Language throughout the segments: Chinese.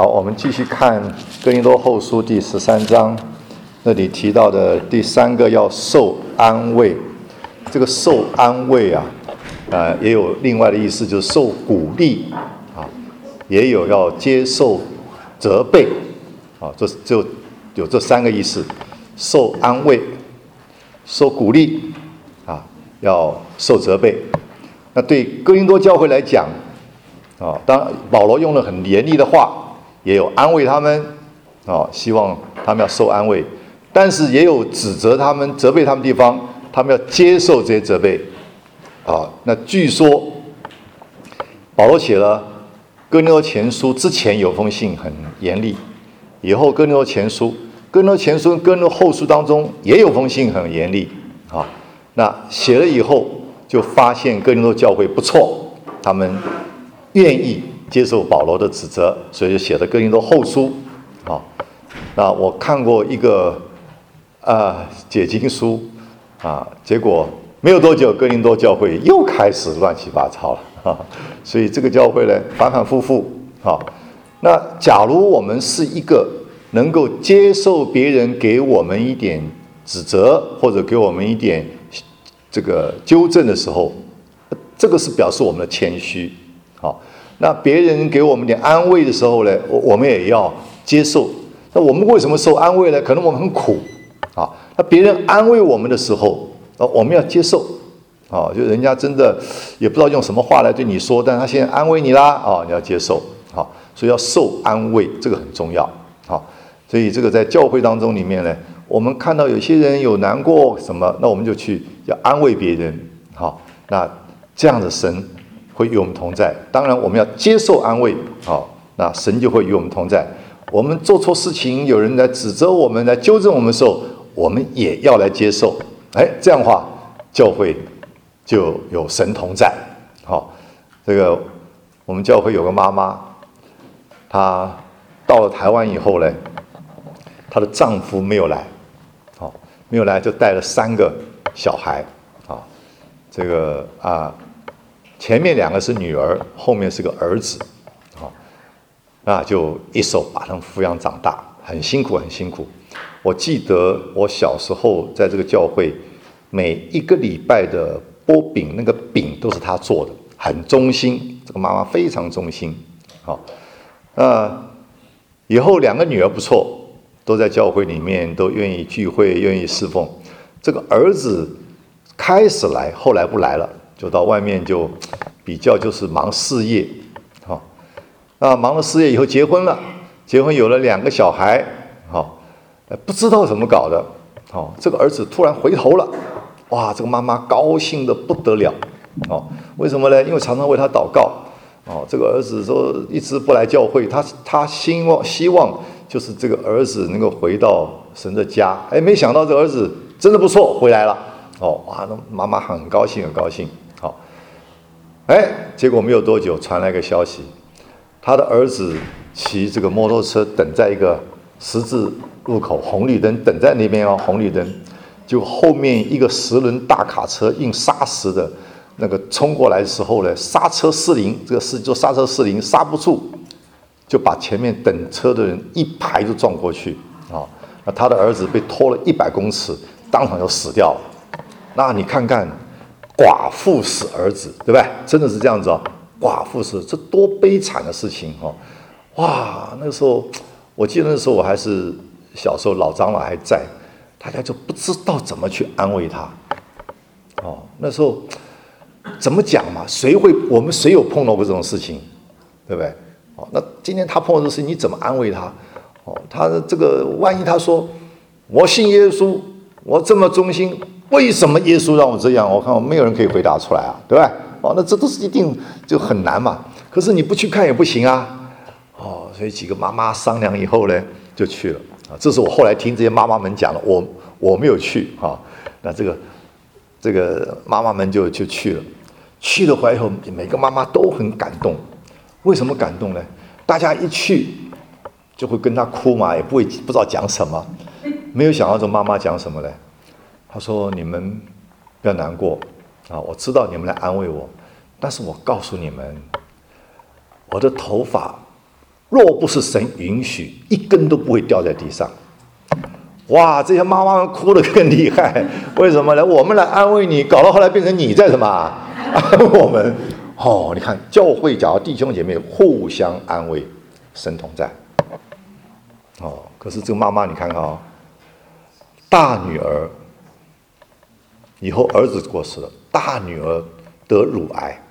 我们继续看哥林多后书第13章，那里提到的第三个要受安慰。这个受安慰也有另外的意思，就是受鼓励也有要接受责备这就有这三个意思：受安慰、受鼓励要受责备。那对哥林多教会来讲当然保罗用了很严厉的话，也有安慰他们希望他们要受安慰，但是也有指责他们、责备他们的地方，他们要接受这些责备那据说保罗写了哥林多前书之前有封信很严厉，以后哥林多前书跟哥林多后书当中也有封信很严厉那写了以后就发现哥林多教会不错，他们愿意接受保罗的指责，所以就写了哥林多后书那我看过一个解经书结果没有多久哥林多教会又开始乱七八糟了所以这个教会呢反反复复那假如我们是一个能够接受别人给我们一点指责，或者给我们一点这个纠正的时候，这个是表示我们的谦虚那别人给我们点安慰的时候呢，我们也要接受。那我们为什么受安慰呢？可能我们很苦那别人安慰我们的时候我们要接受就人家真的也不知道用什么话来对你说，但他现在安慰你啦你要接受所以要受安慰，这个很重要所以这个在教会当中里面呢，我们看到有些人有难过什么，那我们就去要安慰别人那这样的神会与我们同在。当然我们要接受安慰那神就会与我们同在。我们做错事情，有人来指责我们，来纠正我们的时候，我们也要来接受这样的话教会就有神同在这个我们教会有个妈妈，她到了台湾以后呢，她的丈夫没有来就带了3个小孩这个前面2个是女儿，后面是个儿子那就一手把他们抚养长大，很辛苦很辛苦。我记得我小时候在这个教会，每一个礼拜的拨饼，那个饼都是她做的，很忠心，这个妈妈非常忠心以后2个女儿不错，都在教会里面都愿意聚会，愿意侍奉。这个儿子开始来，后来不来了，就到外面就比较就是忙事业忙了事业以后结婚了，结婚有了2个小孩不知道怎么搞的这个儿子突然回头了，哇，这个妈妈高兴得不得了为什么呢？因为常常为他祷告这个儿子说一直不来教会，他希望就是这个儿子能够回到神的家。没想到这个儿子真的不错，回来了哇，那妈妈很高兴很高兴结果没有多久传来一个消息，他的儿子骑这个摩托车等在一个十字路口红绿灯，等在那边红绿灯，就后面一个10轮大卡车硬砂石的那个冲过来的时候呢，刹车失灵，这个是做刹车失灵，刹不住，就把前面等车的人一排就撞过去那他的儿子被拖了100公尺，当场就死掉了。那你看看寡妇死儿子，对不对？真的是这样子寡妇死，这多悲惨的事情哇，那个时候我记得那时候我还是小时候，老长老还在，大家就不知道怎么去安慰他那时候怎么讲嘛？我们谁有碰到过这种事情，对不对那今天他碰到这个事情，你怎么安慰他他这个万一他说我信耶稣，我这么忠心，为什么耶稣让我这样？我看没有人可以回答出来对不对那这都是一定就很难嘛。可是你不去看也不行所以几个妈妈商量以后呢，就去了这是我后来听这些妈妈们讲的，我没有去那这个妈妈们就去了。去了回来以后，每个妈妈都很感动。为什么感动呢？大家一去就会跟她哭嘛，也不知道讲什么。没有想到这妈妈讲什么呢？她说：“你们不要难过我知道你们来安慰我，但是我告诉你们，我的头发若不是神允许，一根都不会掉在地上。哇，这些妈妈们哭得更厉害，为什么呢？我们来安慰你，搞到后来变成你在什么安慰我们。你看教会假如弟兄姐妹互相安慰，神同在。可是这个妈妈你看看大女儿以后儿子过世了，大女儿得乳癌，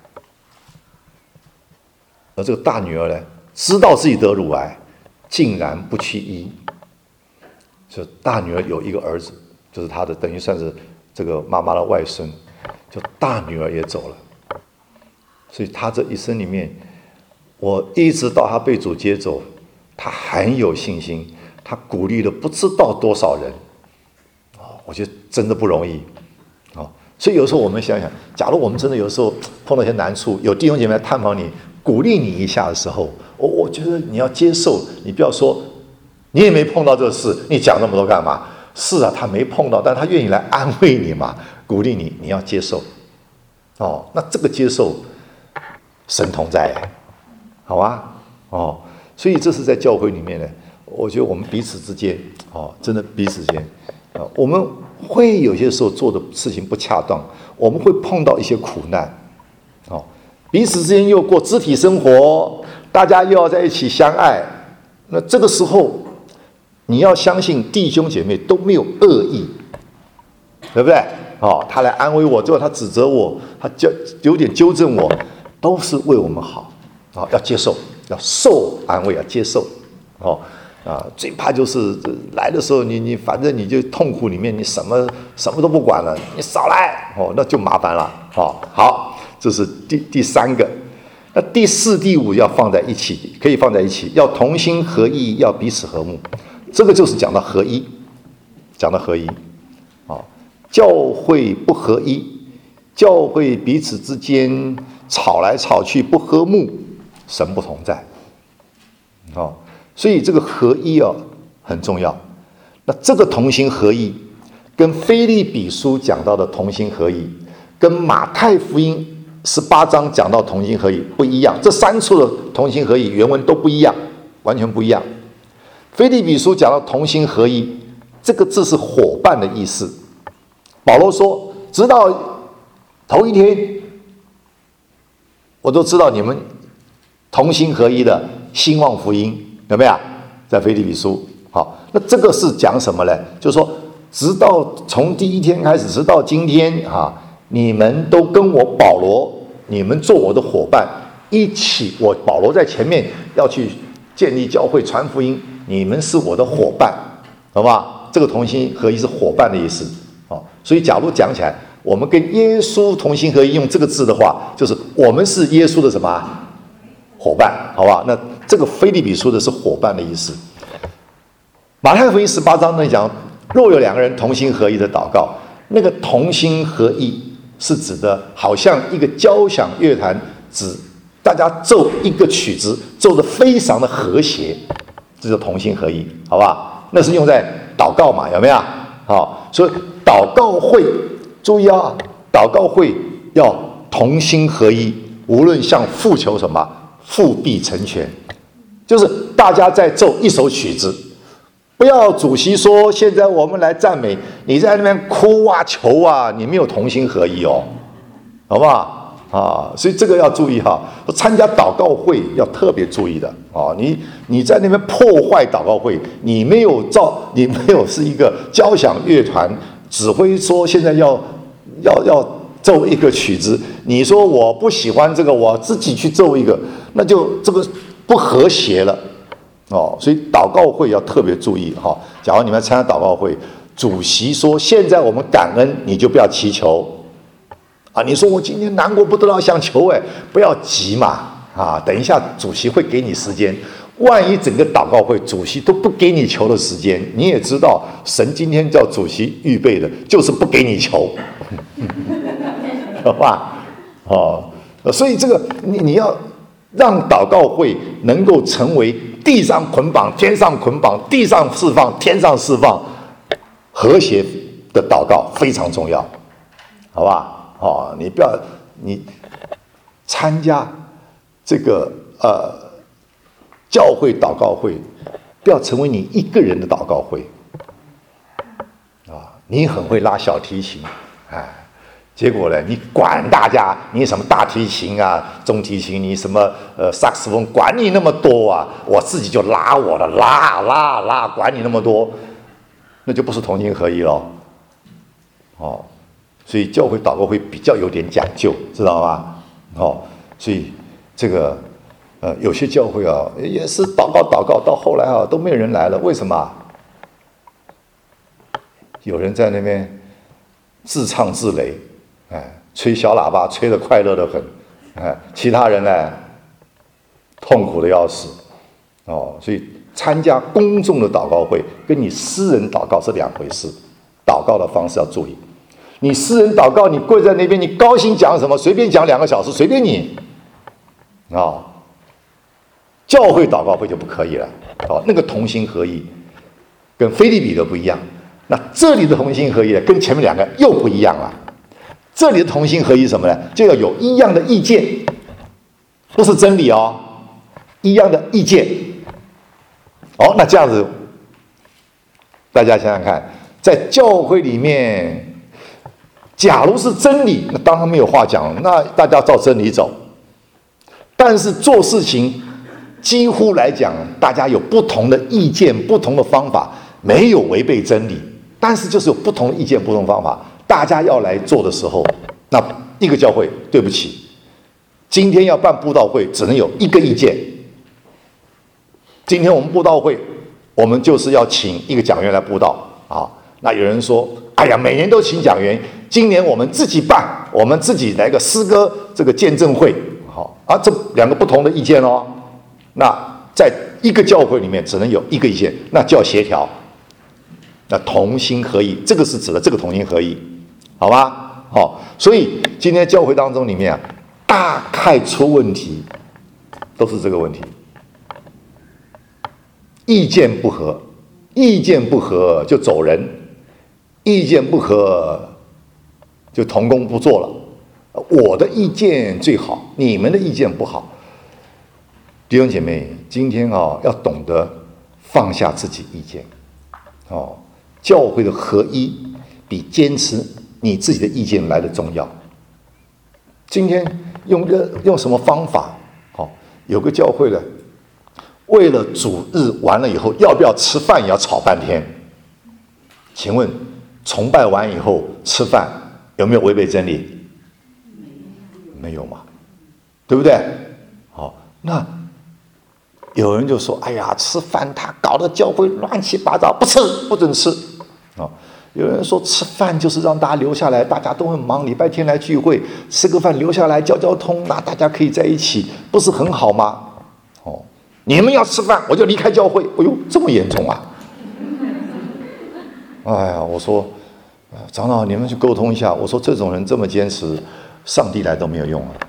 而这个大女儿呢，知道自己得乳癌，竟然不去医。就大女儿有一个儿子，就是她的等于算是这个妈妈的外孙，就大女儿也走了。所以她这一生里面，我一直到她被主接走，她很有信心，她鼓励了不知道多少人。我觉得真的不容易。所以有时候我们想想，假如我们真的有时候碰到一些难处，有弟兄姐妹来探访你，鼓励你一下的时候，我觉得你要接受，你不要说你也没碰到这个事，你讲那么多干嘛？是啊，他没碰到，但他愿意来安慰你嘛，鼓励你，你要接受。那这个接受，神同在，好吧？所以这是在教会里面呢，我觉得我们彼此之间，真的彼此间，我们会有些时候做的事情不恰当，我们会碰到一些苦难，彼此之间又过肢体生活，大家又要在一起相爱，那这个时候你要相信弟兄姐妹都没有恶意，对不对？他来安慰我，最后他指责我，他有点纠正我，都是为我们好，要接受，要受安慰，要接受，最怕就是来的时候你反正你就痛苦里面，你什么都不管了，你少来，那就麻烦了。好，这是第三个。那第四、第五要放在一起，可以放在一起，要同心合意，要彼此和睦。这个就是讲到合一，教会不合一，教会彼此之间吵来吵去不和睦，神不同在。所以这个合一很重要。那这个同心合意，跟腓立比书讲到的同心合意，跟马太福音18章讲到同心合意不一样。这3处的同心合意原文都不一样，完全不一样。腓立比书讲到同心合一，这个字是伙伴的意思。保罗说，直到头一天，我都知道你们同心合一的兴旺福音，有没有？在腓立比书。好，那这个是讲什么呢？就是说，直到从第一天开始，直到今天你们都跟我保罗，你们做我的伙伴，一起。我保罗在前面要去建立教会、传福音，你们是我的伙伴，好吧？这个同心合一是伙伴的意思。所以假如讲起来，我们跟耶稣同心合一，用这个字的话，就是我们是耶稣的什么伙伴，好吧？那这个腓立比书的是伙伴的意思。马太福音18章那里讲，若有2个人同心合一的祷告，那个同心合一是指的，好像一个交响乐团，指大家奏一个曲子，奏得非常的和谐，这叫同心合一，好吧？那是用在祷告嘛，有没有？所以祷告会，注意祷告会要同心合一，无论向父求什么，父必成全。就是大家在奏一首曲子，不要主席说现在我们来赞美，你在那边哭求你没有同心合一好不好？所以这个要注意参加祷告会要特别注意的你在那边破坏祷告会，你没有是一个交响乐团指挥说现在要奏一个曲子，你说我不喜欢这个，我自己去奏一个，那就这个不和谐了所以祷告会要特别注意假如你们参加祷告会，主席说现在我们感恩，你就不要祈求你说我今天难过不得了，想求不要急嘛等一下主席会给你时间。万一整个祷告会主席都不给你求的时间，你也知道神今天叫主席预备的就是不给你求好吧所以这个你要让祷告会能够成为地上捆绑天上捆绑，地上释放天上释放，和谐的祷告非常重要，好吧你不要参加这个教会祷告会不要成为你一个人的祷告会啊！你很会拉小提琴，结果呢，你管大家，你什么大提琴啊、中提琴，你什么萨克斯风，管你那么多啊！我自己就拉我的，拉，管你那么多，那就不是同心合一了。哦，所以教会祷告会比较有点讲究，知道吗？哦，所以这个有些教会啊，也是祷告，到后来啊都没有人来了，为什么？有人在那边自唱自擂，吹小喇叭，吹得快乐得很，其他人呢痛苦的要死。哦，所以参加公众的祷告会跟你私人祷告是两回事，祷告的方式要注意。你私人祷告，你跪在那边，你高兴讲什么，随便讲2个小时，随便你。教会祷告会就不可以了。那个同心合一，跟腓立比的不一样。那这里的同心合一呢，跟前面2个又不一样了。这里的同心合一是什么呢？就要有一样的意见，不是真理哦，一样的意见。那这样子，大家想想看，在教会里面，假如是真理，那当然没有话讲，那大家照真理走。但是做事情，几乎来讲，大家有不同的意见、不同的方法，没有违背真理，但是就是有不同的意见、不同的方法，大家要来做的时候，那一个教会，对不起，今天要办布道会，只能有一个意见。今天我们布道会，我们就是要请一个讲员来布道啊。那有人说，哎呀，每年都请讲员，今年我们自己办，我们自己来个诗歌这个见证会，这2个不同的意见哦。那在一个教会里面只能有一个意见，那叫协调，那同心合一，这个是指的这个同心合一，好吧？所以今天教会当中里面大概出问题都是这个问题。意见不合就走人，意见不合就同工不做了。我的意见最好，你们的意见不好。弟兄姐妹，今天要懂得放下自己意见。教会的合一比坚持你自己的意见来的重要。今天用什么方法？有个教会的，为了主日完了以后要不要吃饭也要吵半天。请问崇拜完以后吃饭有没有违背真理？没有嘛，对不对？那有人就说，哎呀，吃饭他搞得教会乱七八糟，不吃，不准吃。有人说吃饭就是让大家留下来，大家都很忙，礼拜天来聚会，吃个饭留下来交通，那大家可以在一起，不是很好吗？你们要吃饭，我就离开教会。哎呦，这么严重啊！哎呀，我说长老，你们去沟通一下。我说这种人这么坚持，上帝来都没有用啊。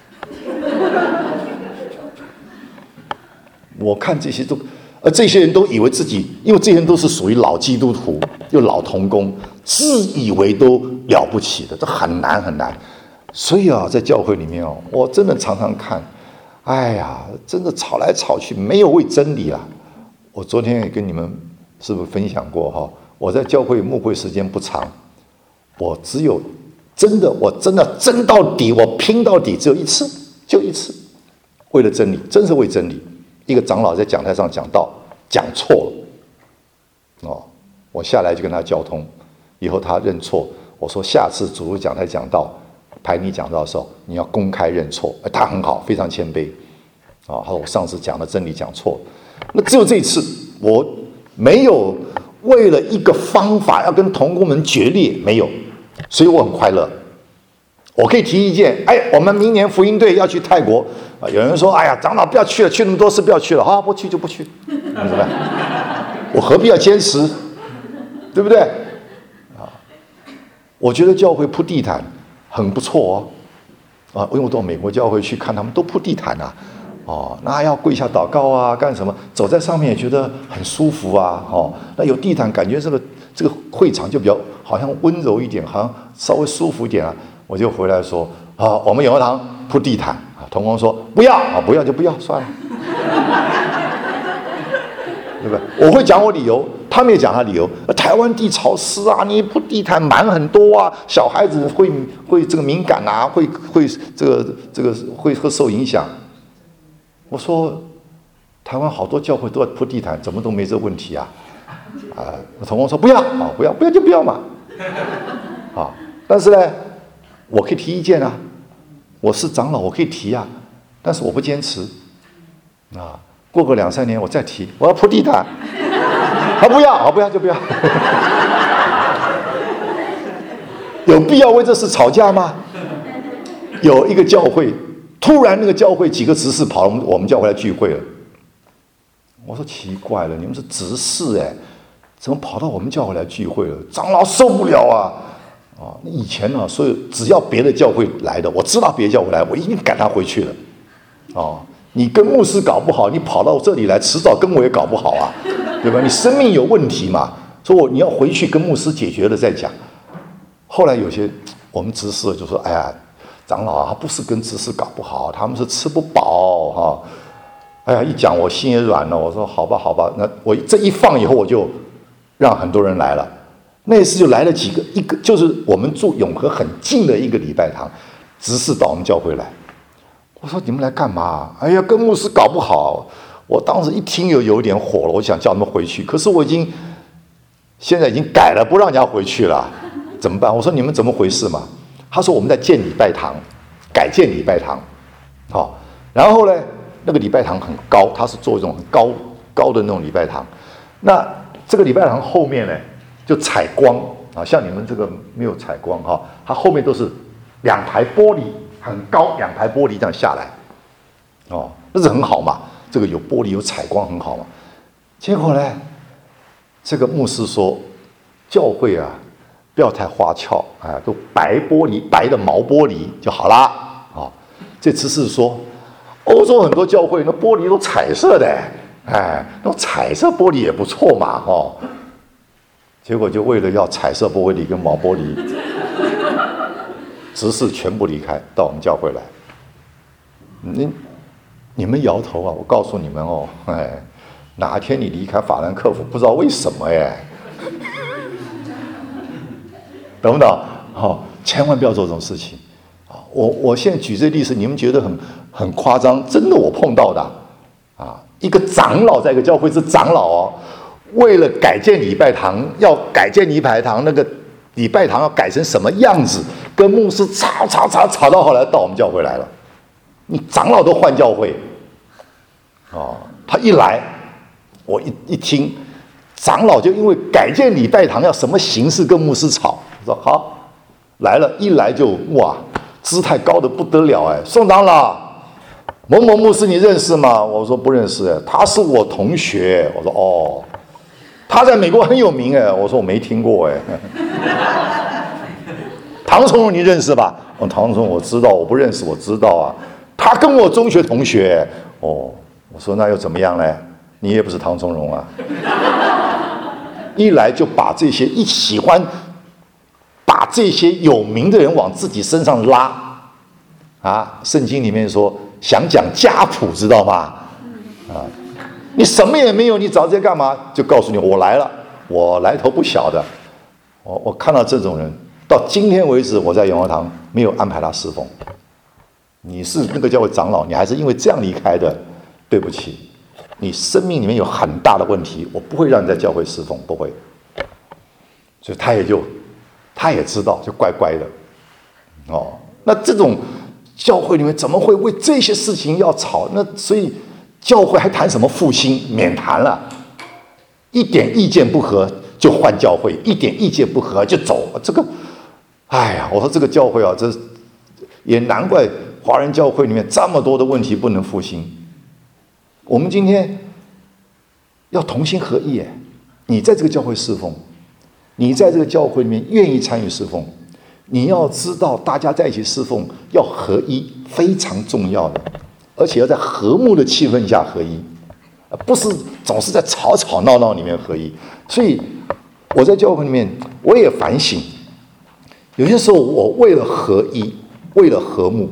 我看这些这些人都以为自己，因为这些人都是属于老基督徒又老同工，自以为都了不起的，这很难很难。所以在教会里面我真的常常看，哎呀，真的吵来吵去，没有为真理啦。我昨天也跟你们是不是分享过我在教会牧会时间不长，我只有我真的争到底，我拼到底，只有一次，就一次，为了真理，真是为真理。一个长老在讲台上讲道，讲错了，我下来就跟他交通，以后他认错，我说下次主日讲台讲道，排你讲道的时候，你要公开认错。他很好，非常谦卑，他说我上次讲的真理讲错了，那只有这一次，我没有为了一个方法要跟同工们决裂，没有，所以我很快乐。我可以提意见，我们明年福音队要去泰国，有人说，哎呀，长老不要去了，去那么多次不要去了，好，不去就不去，对不对？我何必要坚持，对不对？我觉得教会铺地毯很不错因为我到美国教会去看，他们都铺地毯那要跪下祷告啊，干什么？走在上面也觉得很舒服啊，那有地毯，感觉这个会场就比较好像温柔一点，好像稍微舒服一点啊。我就回来说我们永和堂铺地毯，同工说不要不要就不要算了。 对不对？我会讲我理由，他们也讲他理由。台湾地潮湿啊，你铺地毯螨很多啊，小孩子会这个敏感啊，会受影响。我说，台湾好多教会都在铺地毯，怎么都没这问题啊？同工说不要啊，不要就不要嘛。啊，但是呢，我可以提意见啊，我是长老，我可以提啊，但是我不坚持。啊，过个2-3年我再提，我要铺地毯。不要就不要。有必要为这事吵架吗？有一个教会，突然那个教会几个执事跑我们教会来聚会了。我说奇怪了，你们是执事怎么跑到我们教会来聚会了？长老受不了啊！以前呢，所以只要别的教会来的，我知道别的教会来，我一定赶他回去了。你跟牧师搞不好，你跑到这里来，迟早跟我也搞不好啊，对吧？你生命有问题嘛，所以你要回去跟牧师解决了再讲。后来有些我们执事就说：“哎呀，长老啊，他不是跟执事搞不好，他们是吃不饱哈。”哎呀，一讲我心也软了。我说：“好吧，那我这一放以后，我就让很多人来了。那次就来了几个，一个就是我们住永和很近的一个礼拜堂，执事到我们教会来。我说你们来干嘛？哎呀，跟牧师搞不好。我当时一听有点火了，我想叫他们回去，可是我现在已经改了，不让人家回去了，怎么办？我说你们怎么回事嘛？他说我们在建礼拜堂，改建礼拜堂，然后呢，那个礼拜堂很高，他是做一种很高的那种礼拜堂。那这个礼拜堂后面呢，就采光啊，像你们这个没有采光它后面都是2排玻璃。很高2排玻璃这样下来，那是很好嘛，这个有玻璃有采光很好嘛。结果呢，这个牧师说，教会啊不要太花俏，都白玻璃，白的毛玻璃就好啦。这次是说，欧洲很多教会那玻璃都彩色的，那种彩色玻璃也不错嘛，结果就为了要彩色玻璃跟毛玻璃。执事全部离开，到我们教会来。你们摇头啊！我告诉你们哪天你离开法兰克福，不知道为什么懂不懂？千万不要做这种事情。我现在举这例子，你们觉得很夸张，真的我碰到的一个长老在一个教会是长老为了改建礼拜堂，要改建礼拜堂那个。礼拜堂要改成什么样子？跟牧师吵到后来到我们教会来了。你长老都换教会，他一来，我一听，长老就因为改建礼拜堂要什么形式跟牧师吵，我说好，来了，一来就哇，姿态高的不得了宋长老，某某牧师你认识吗？我说不认识他是我同学。我说他在美国很有名我说我没听过唐崇荣你认识吧？唐崇荣我知道，我不认识我知道啊。他跟我中学同学我说那又怎么样呢？你也不是唐崇荣啊。一来就把这些喜欢把这些有名的人往自己身上拉圣经里面说想讲家谱知道吗？你什么也没有，你找这些干嘛？就告诉你，我来了，我来头不小的。我看到这种人，到今天为止，我在永和堂没有安排他侍奉。你是那个教会长老，你还是因为这样离开的，对不起，你生命里面有很大的问题，我不会让你在教会侍奉，不会。所以他也知道，就乖乖的。那这种教会里面怎么会为这些事情要吵？那所以。教会还谈什么复兴？免谈了，一点意见不合就换教会，一点意见不合就走。这个，我说这个教会这也难怪华人教会里面这么多的问题不能复兴。我们今天要同心合意你在这个教会侍奉，你在这个教会里面愿意参与侍奉，你要知道大家在一起侍奉要合一，非常重要的。而且要在和睦的气氛下合一，不是总是在吵吵闹闹里面合一。所以我在教会里面，我也反省，有些时候我为了合一，为了和睦，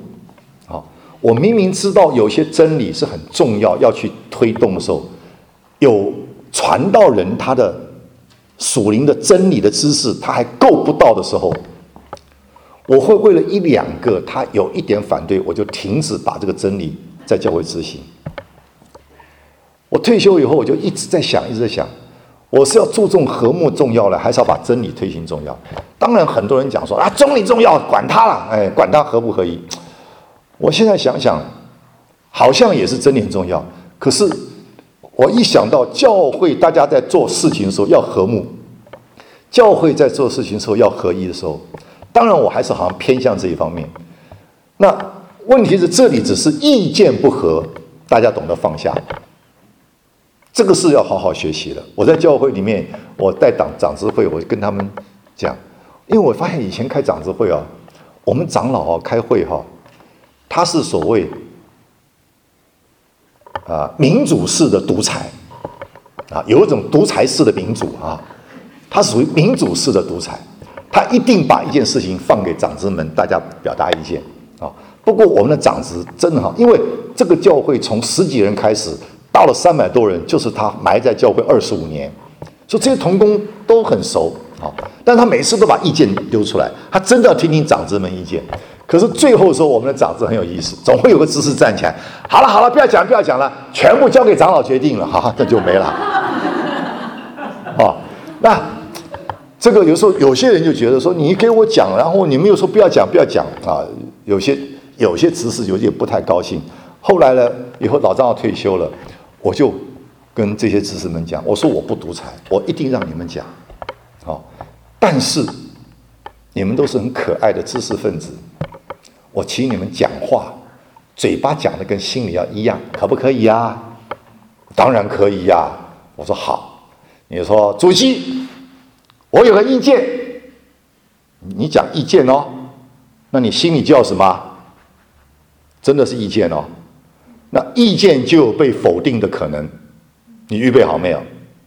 我明明知道有些真理是很重要，要去推动的时候，有传道人他的属灵的真理的知识他还够不到的时候，我会为了一两个他有一点反对，我就停止把这个真理在教会执行。我退休以后，我就一直在想，我是要注重和睦重要呢，还是要把真理推行重要？当然，很多人讲说真理重要，管他了，管他合不合一。我现在想想，好像也是真理很重要。可是我一想到教会大家在做事情的时候要和睦，教会在做事情的时候要合一的时候，当然我还是好像偏向这一方面。那问题是这里只是意见不合，大家懂得放下。这个是要好好学习的。我在教会里面，我带长执会，我跟他们讲，因为我发现以前开长执会我们长老开会他是所谓民主式的独裁有一种独裁式的民主它属于民主式的独裁，他一定把一件事情放给长执们，大家表达意见不过我们的长执真的因为这个教会从10几人开始。到了300多人，就是他埋在教会25年，所以这些同工都很熟但他每次都把意见丢出来，他真的要听听长子们意见。可是最后说我们的长子很有意思，总会有个执事站起来，好了，不要讲了，全部交给长老决定了，那就没了那这个有时候有些人就觉得说你给我讲，然后你们又说不要讲有些执事有点不太高兴。后来呢，以后老长老退休了，我就跟这些执事们讲，我说我不独裁，我一定让你们讲但是你们都是很可爱的知识分子，我请你们讲话，嘴巴讲的跟心里要一样，可不可以呀？当然可以呀。我说好。你说主席，我有个意见，你讲意见那你心里就要什么？真的是意见那意见就有被否定的可能，你预备好没有？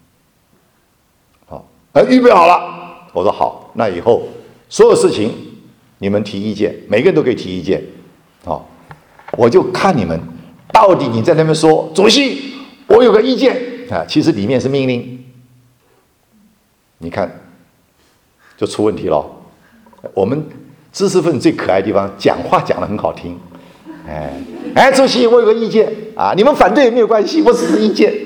好，预备好了。我说好，那以后所有事情你们提意见，每个人都可以提意见我就看你们到底你在那边说主席我有个意见其实里面是命令，你看就出问题了。我们知识分子最可爱的地方，讲话讲得很好听，主席我有个意见你们反对也没有关系，我只是意见。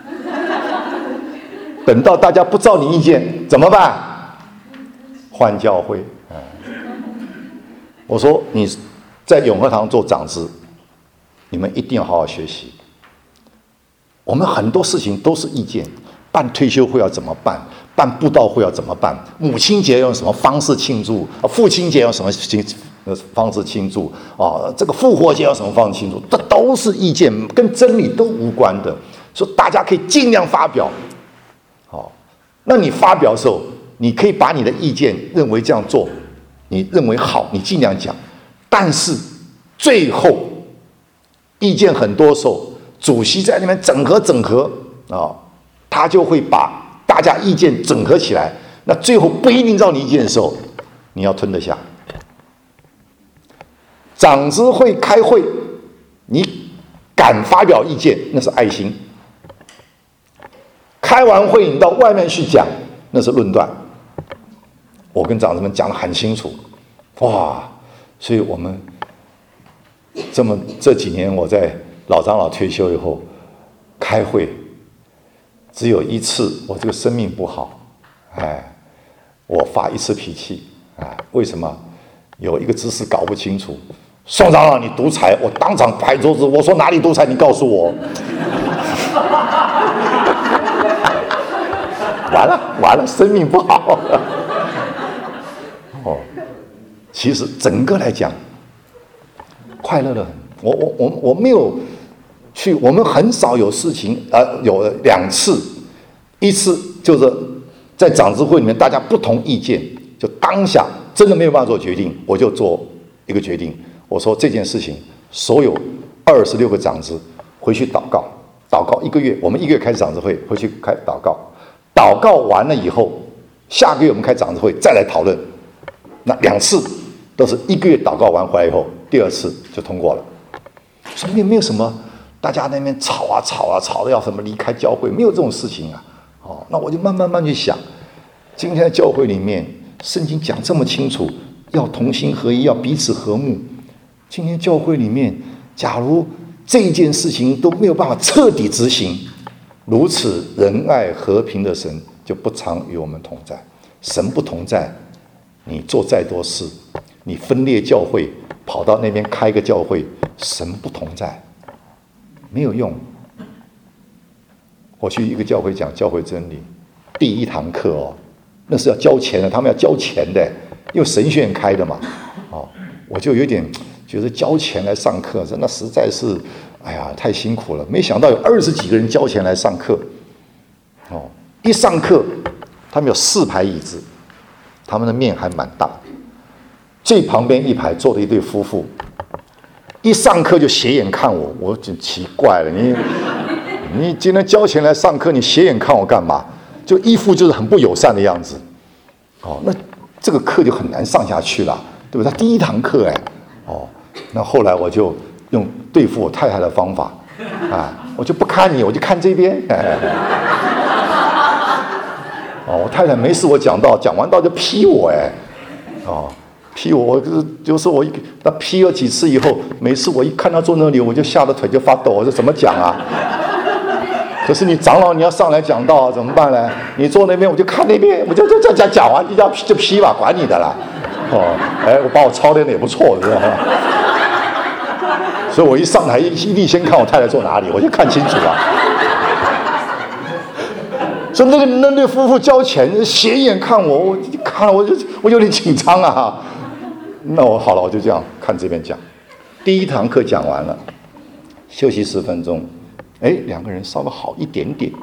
等到大家不照你意见怎么办？换教会我说你在永和堂做长子，你们一定要好好学习。我们很多事情都是意见，办退休会要怎么办，办布道会要怎么办，母亲节用什么方式庆祝，父亲节用什么方式庆祝这个复活节用什么方式庆祝，这都是意见，跟真理都无关的。所以大家可以尽量发表那你发表的时候，你可以把你的意见认为这样做你认为好，你尽量讲。但是最后意见很多时候，主席在那边整合他就会把大家意见整合起来，那最后不一定照你意见的时候，你要吞得下。长执会开会，你敢发表意见，那是爱心。开完会你到外面去讲，那是论断。我跟长子们讲得很清楚，所以我们这几年我在老长老退休以后开会，只有一次我这个生命不好，我发一次脾气，为什么？有一个知识搞不清楚，宋长老你独裁，我当场拍桌子，我说哪里独裁？你告诉我。完了，生命不好。其实整个来讲，快乐得很。我没有去，我们很少有事情，有2次，一次就是在长执会里面大家不同意见，就当下真的没有办法做决定，我就做一个决定，我说这件事情所有26个长执回去祷告1个月，我们1个月开始长执会，回去开祷告完了以后，下个月我们开长执会再来讨论。那2次都是1个月祷告完回来以后，第2次就通过了。所以没有什么大家那边吵啊吵啊吵的要什么离开教会，没有这种事情啊。那我就慢慢去想，今天的教会里面，圣经讲这么清楚，要同心合一，要彼此和睦。今天教会里面，假如这件事情都没有办法彻底执行，如此仁爱和平的神就不常与我们同在。神不同在，你做再多事，你分裂教会，跑到那边开个教会，神不同在，没有用。我去一个教会讲教会真理，第一堂课那是要交钱的，他们要交钱的，因为神学院开的嘛，我就有点觉得交钱来上课，那实在是，哎呀，太辛苦了。没想到有20几个人交钱来上课，一上课，他们有4排椅子，他们的面还蛮大，最旁边一排坐着一对夫妇，一上课就斜眼看我，我就奇怪了，你今天交钱来上课，你斜眼看我干嘛？就一副就是很不友善的样子。那这个课就很难上下去了，对不对？他第一堂课那后来我就用对付我太太的方法，我就不看你，我就看这边。我太太没事，我讲完道就批我，批我，就是我那批了几次以后，每次我一看他坐那里，我就吓得腿就发抖，我说怎么讲啊？可是你长老你要上来讲道怎么办呢？你坐那边我就看那边，我就讲完就批吧，管你的啦。我把我操练的也不错，是吧？所以我一上台一定先看我太太坐哪里，我就看清楚了。所以那对夫妇交钱斜眼看我，我看了我有点紧张啊。那我好了，我就这样看这边讲。第一堂课讲完了，休息10分钟。2个人稍微好一点点，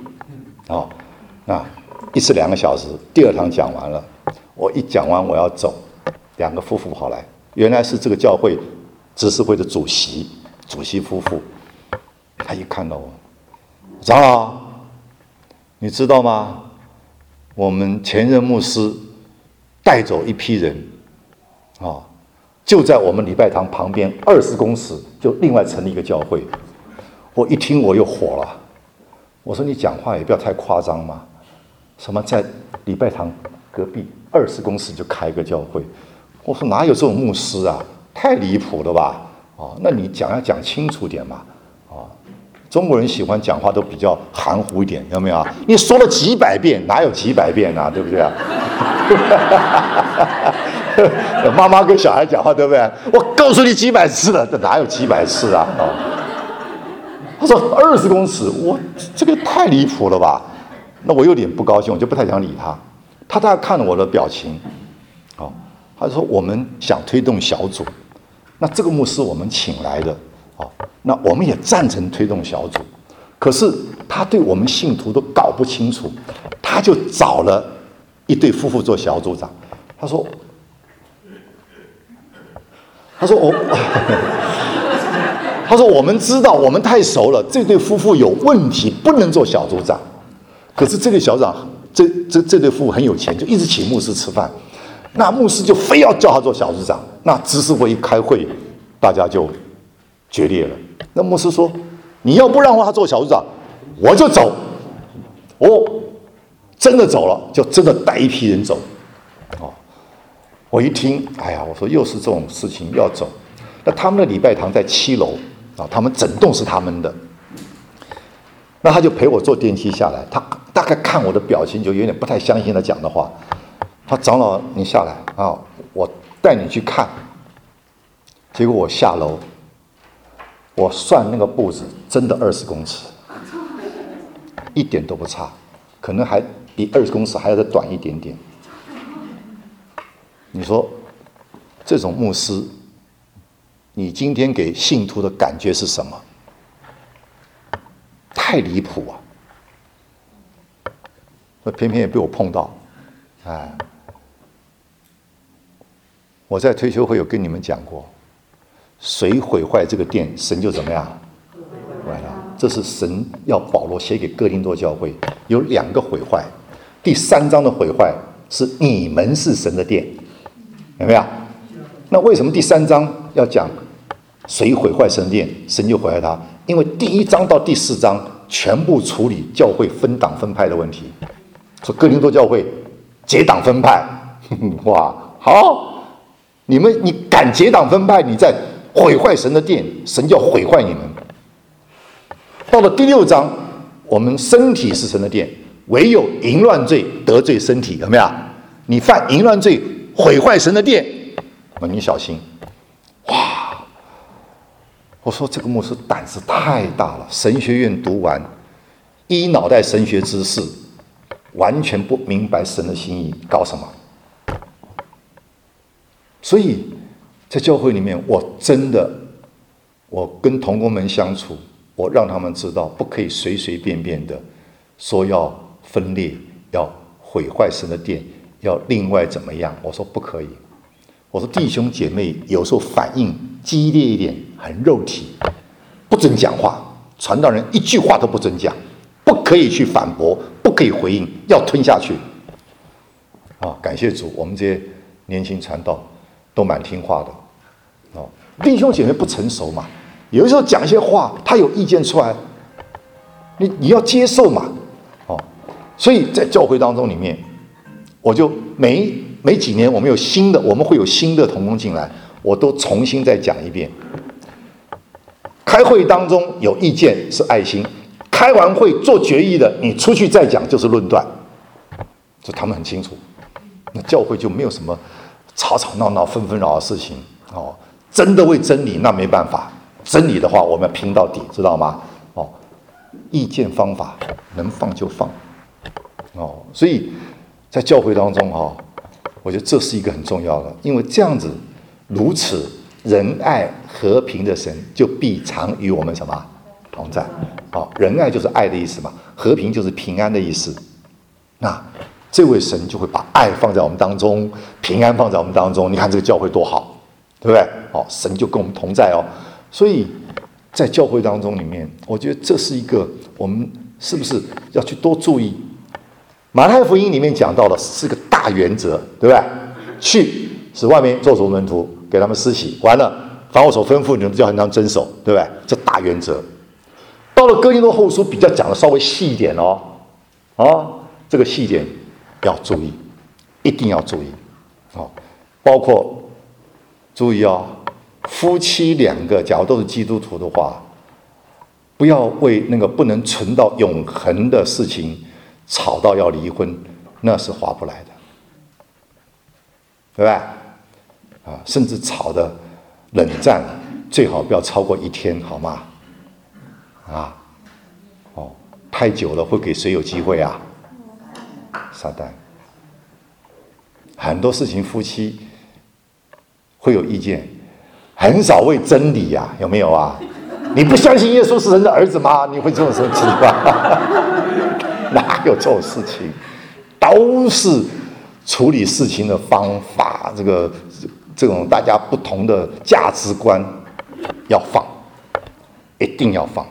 一次2个小时。第2堂讲完了，我一讲完我要走，2个夫妇跑来，原来是这个教会执事会的主席夫妇。他一看到我，长老，你知道吗？我们前任牧师带走一批人，就在我们礼拜堂旁边20公尺，就另外成立一个教会。我一听我又火了，我说你讲话也不要太夸张嘛，什么在礼拜堂隔壁20公尺就开个教会，我说哪有这种牧师啊，太离谱了吧？那你要讲清楚点嘛，中国人喜欢讲话都比较含糊一点，有没有？你说了几百遍，哪有几百遍啊？对不对啊？妈妈跟小孩讲话，对不对？我告诉你几百次了，哪有几百次啊？他说20公尺，我这个太离谱了吧？那我有点不高兴，我就不太想理他。他大概看了我的表情，他说我们想推动小组，那这个牧师我们请来的，那我们也赞成推动小组，可是他对我们信徒都搞不清楚，他就找了一对夫妇做小组长。他说他说我们知道，我们太熟了，这对夫妇有问题，不能做小组长。可是这个小组长，这对夫妇很有钱，就一直请牧师吃饭。那牧师就非要叫他做小组长。那执事会一开会，大家就决裂了。那牧师说：“你要不让他做小组长，我就走。”真的走了，就真的带一批人走。我一听，哎呀，我说又是这种事情要走。那他们的礼拜堂在7楼。他们整栋是他们的，那他就陪我坐电梯下来。他大概看我的表情，就有点不太相信他讲的话。他长老，你下来我带你去看。结果我下楼，我算那个步子，真的20公尺，一点都不差，可能还比20公尺还要再短一点点。你说这种牧师，你今天给信徒的感觉是什么？太离谱啊！那偏偏也被我碰到，我在退休会有跟你们讲过，谁毁坏这个殿，神就怎么样？毁了。这是神要保罗写给哥林多教会，有2个毁坏。第3章的毁坏是你们是神的殿，有没有？那为什么第3章要讲谁毁坏神殿，神就毁坏他？ 因为第1章到第4章全部处理教会分党分派的问题，说哥林多教会结党分派，哇，好，你敢结党分派，你在毁坏神的殿，神就要毁坏你们。到了第6章，我们身体是神的殿，唯有淫乱罪得罪身体，有没有？你犯淫乱罪，毁坏神的殿，你小心。哇！我说这个牧师胆子太大了，神学院读完，一脑袋神学知识，完全不明白神的心意，搞什么？所以在教会里面，我跟同工们相处，我让他们知道，不可以随随便便的说要分裂，要毁坏神的殿，要另外怎么样？我说不可以。我说弟兄姐妹有时候反应激烈一点，很肉体，不准讲话。传道人一句话都不准讲，不可以去反驳，不可以回应，要吞下去。感谢主，我们这些年轻传道都蛮听话的。弟兄姐妹不成熟嘛，有的时候讲一些话，他有意见出来，你要接受嘛。所以在教会当中里面，我就每几年我们会有新的同工进来，我都重新再讲一遍。开会当中有意见是爱心，开完会做决议的，你出去再讲就是论断，就他们很清楚。那教会就没有什么吵吵闹闹、纷纷扰的事情。真的为真理那没办法，真理的话我们拼到底，知道吗？意见方法能放就放。所以在教会当中我觉得这是一个很重要的，因为这样子如此仁爱和平的神就必常与我们什么同在。仁爱就是爱的意思嘛，和平就是平安的意思。那这位神就会把爱放在我们当中，平安放在我们当中。你看这个教会多好，对不对？神就跟我们同在所以在教会当中里面，我觉得这是一个我们是不是要去多注意。马太福音里面讲到的是个大原则，对不对？去使外面做主门徒，给他们施洗，完了凡我所吩咐你们，叫他们遵守，对不对？这大原则。到了哥林多后书比较讲的稍微细一点这个细点要注意，一定要注意包括注意夫妻2个假如都是基督徒的话，不要为那个不能存到永恒的事情吵到要离婚，那是划不来的，对吧？甚至吵的冷战，最好不要超过1天，好吗？太久了会给谁有机会啊？撒旦。很多事情夫妻会有意见，很少为真理有没有啊？你不相信耶稣是神的儿子吗？你会这种生气吗？哪有这种事情？都是处理事情的方法，这种大家不同的价值观要放，一定要放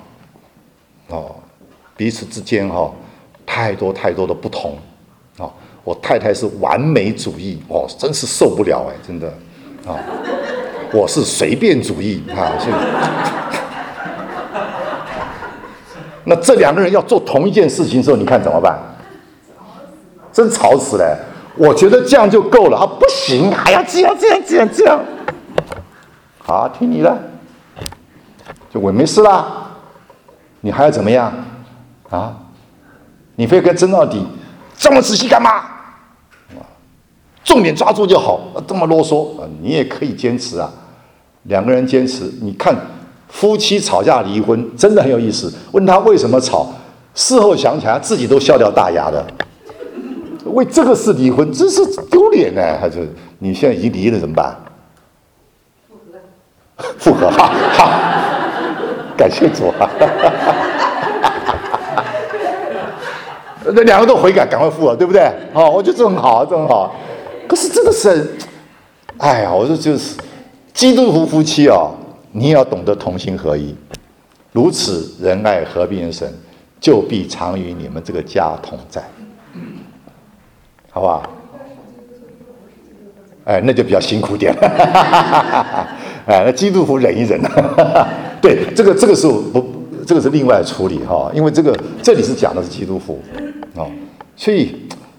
彼此之间太多的不同我太太是完美主义真是受不了真的我是随便主义那这2个人要做同一件事情的时候，你看怎么办？真吵死了！我觉得这样就够了不行，还要这样。好，听你的，就我没事啦。你还要怎么样你非跟争到底，这么仔细干嘛？重点抓住就好，这么啰嗦你也可以坚持2个人坚持，你看。夫妻吵架离婚真的很有意思，问他为什么吵，事后想起来自己都笑掉大牙的。为这个事离婚真是丢脸他就你现在已经离了怎么办？复合感谢主那2个都悔改，赶快复合，对不对？我觉得这很好，这很好。可是真的是我说就是基督徒夫妻你也要懂得同心合一，如此仁爱和平的神就必常与你们这个家同在，好不好？那就比较辛苦点那基督徒忍一忍对，这个是这个是另外处理哈，因为这里是讲的是基督服啊，所以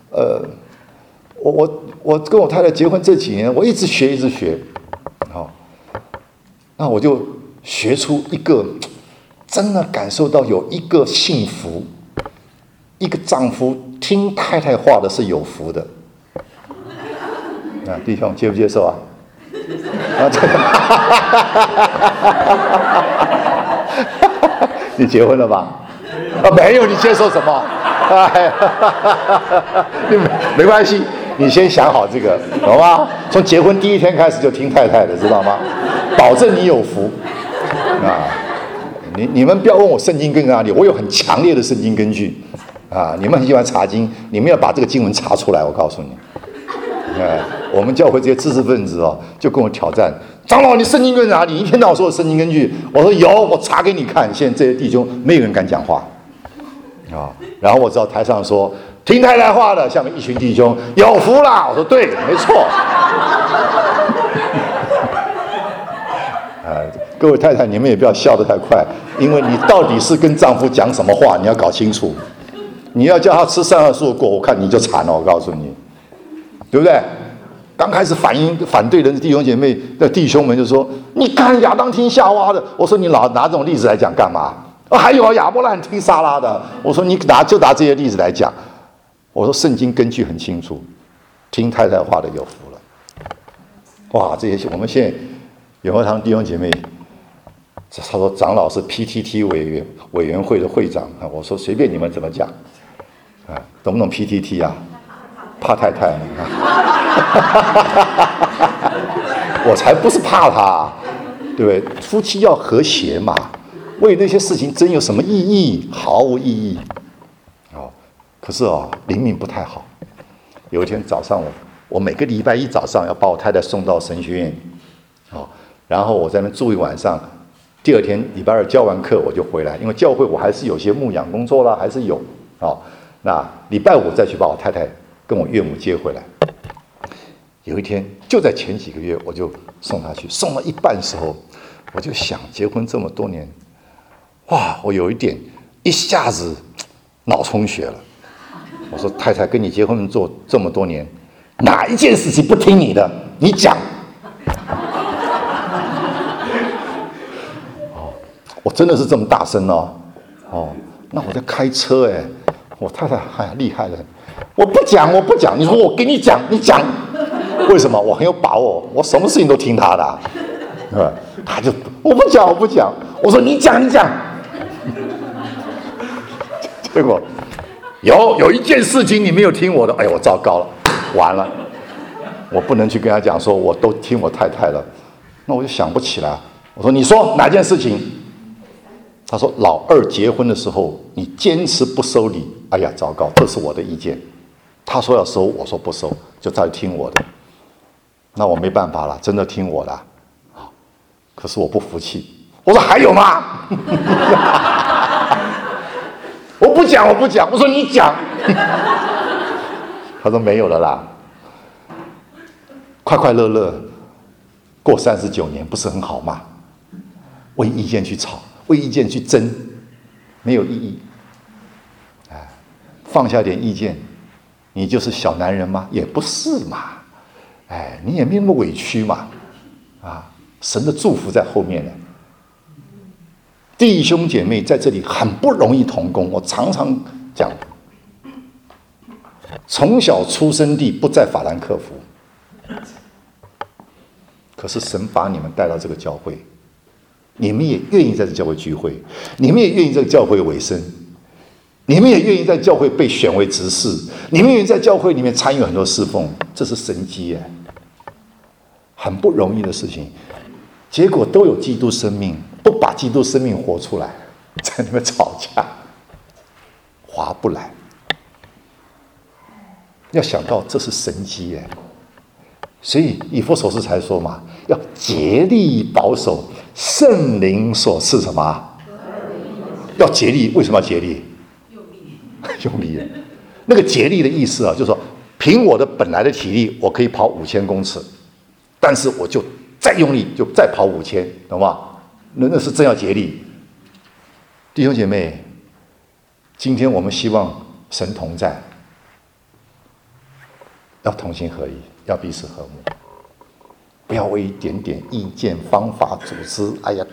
我跟我太太结婚这几年，我一直学，好，那我就学出一个真的感受到有一个幸福，一个丈夫听太太话的是有福的。弟兄接不接受啊？你结婚了吧？没有，你接受什么？没关系，你先想好这个，懂吗？从结婚第一天开始就听太太的，知道吗？保证你有福啊！你们不要问我圣经根据哪里，我有很强烈的圣经根据啊！你们很喜欢查经，你们要把这个经文查出来，我告诉你。我们教会这些知识分子就跟我挑战，长老，你圣经根据哪里？你一天到晚说我圣经根据，我说有，我查给你看。现在这些弟兄没有人敢讲话啊。然后我知道台上说听太太话的，下面一群弟兄有福啦。我说对，没错。各位太太，你们也不要笑得太快，因为你到底是跟丈夫讲什么话，你要搞清楚。你要叫他吃善恶树的果，我看你就惨了，我告诉你。对不对？刚开始反对的弟兄姐妹的弟兄们就说：“你看亚当听夏娃的。”我说：“你老拿这种例子来讲干嘛？”还有亚伯兰听撒拉的。我说：“你拿这些例子来讲。”我说：“圣经根据很清楚，听太太话的有福了。”哇，这些我们现在永和堂弟兄姐妹，他说长老是 PTT 委员会的会长啊。我说随便你们怎么讲啊，懂不懂 PTT 啊？怕太太，我才不是怕他，对不对？夫妻要和谐嘛，为那些事情争有什么意义？毫无意义。可是灵命不太好。有一天早上我每个礼拜一早上要把我太太送到神学院，然后我在那住一晚上，第二天礼拜二教完课我就回来，因为教会我还是有些牧养工作啦，还是有那礼拜五再去把我太太跟我岳母接回来。有一天就在前几个月，我就送她去，送到一半时候，我就想结婚这么多年，哇，我有一下子脑充血了。我说太太，跟你结婚做这么多年，哪一件事情不听你的？你讲。我真的是这么大声那我在开车我太太厉害了。我不讲，你说我给你讲，你讲，为什么？我很有把握，我什么事情都听他的，对吧？他就我不讲，我说你讲，结果有一件事情你没有听我的，哎呦，我糟糕了，完了，我不能去跟他讲说我都听我太太了，那我就想不起来。我说你说哪件事情？他说老二结婚的时候你坚持不收礼，哎呀，糟糕，这是我的意见。他说要收，我说不收，就在听我的。那我没办法了，真的听我的。可是我不服气，我说还有吗？我不讲，我说你讲。他说没有了啦，快快乐乐过39年不是很好吗？为意见去吵，为意见去争，没有意义。放下点意见，你就是小男人吗？也不是嘛。你也没那么委屈嘛。神的祝福在后面呢。弟兄姐妹在这里很不容易同工，我常常讲，从小出生地不在法兰克福，可是神把你们带到这个教会，你们也愿意在这教会聚会，你们也愿意在教会委身，你们也愿意在教会被选为执事，你们愿意在教会里面参与很多侍奉，这是神迹很不容易的事情。结果都有基督生命，不把基督生命活出来，在那边吵架，划不来。要想到这是神迹所以以弗所书才说嘛，要竭力保守圣灵所赐什么？要竭力，为什么要竭力？用力。那个竭力的意思就是说，凭我的本来的体力，我可以跑5000公尺，但是我就再用力，就再跑5000，懂吗？那是真要竭力。 弟兄姐妹，今天我们希望神同在，要同心合一，要彼此和睦，不要为一点点意见、方法、组织，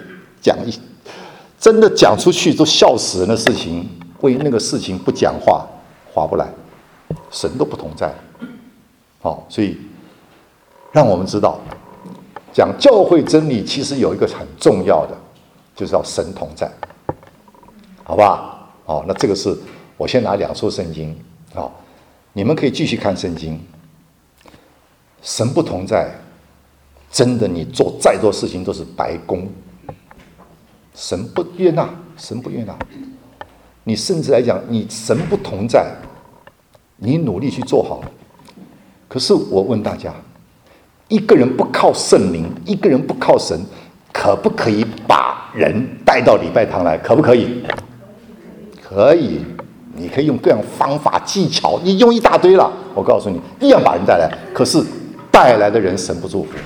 真的讲出去都笑死人的事情，为那个事情不讲话，划不来，神都不同在。所以让我们知道，讲教会真理其实有一个很重要的，就是要神同在，好不好？那这个是我先拿2处圣经，你们可以继续看圣经。神不同在，真的你做再多事情都是白工，神不悦纳，神不悦纳。你甚至来讲，你神不同在，你努力去做好了，可是我问大家，一个人不靠圣灵，一个人不靠神，可不可以把人带到礼拜堂来？可不可以？可以，你可以用各样方法技巧，你用一大堆了，我告诉你，一样把人带来。可是带来的人神不祝福，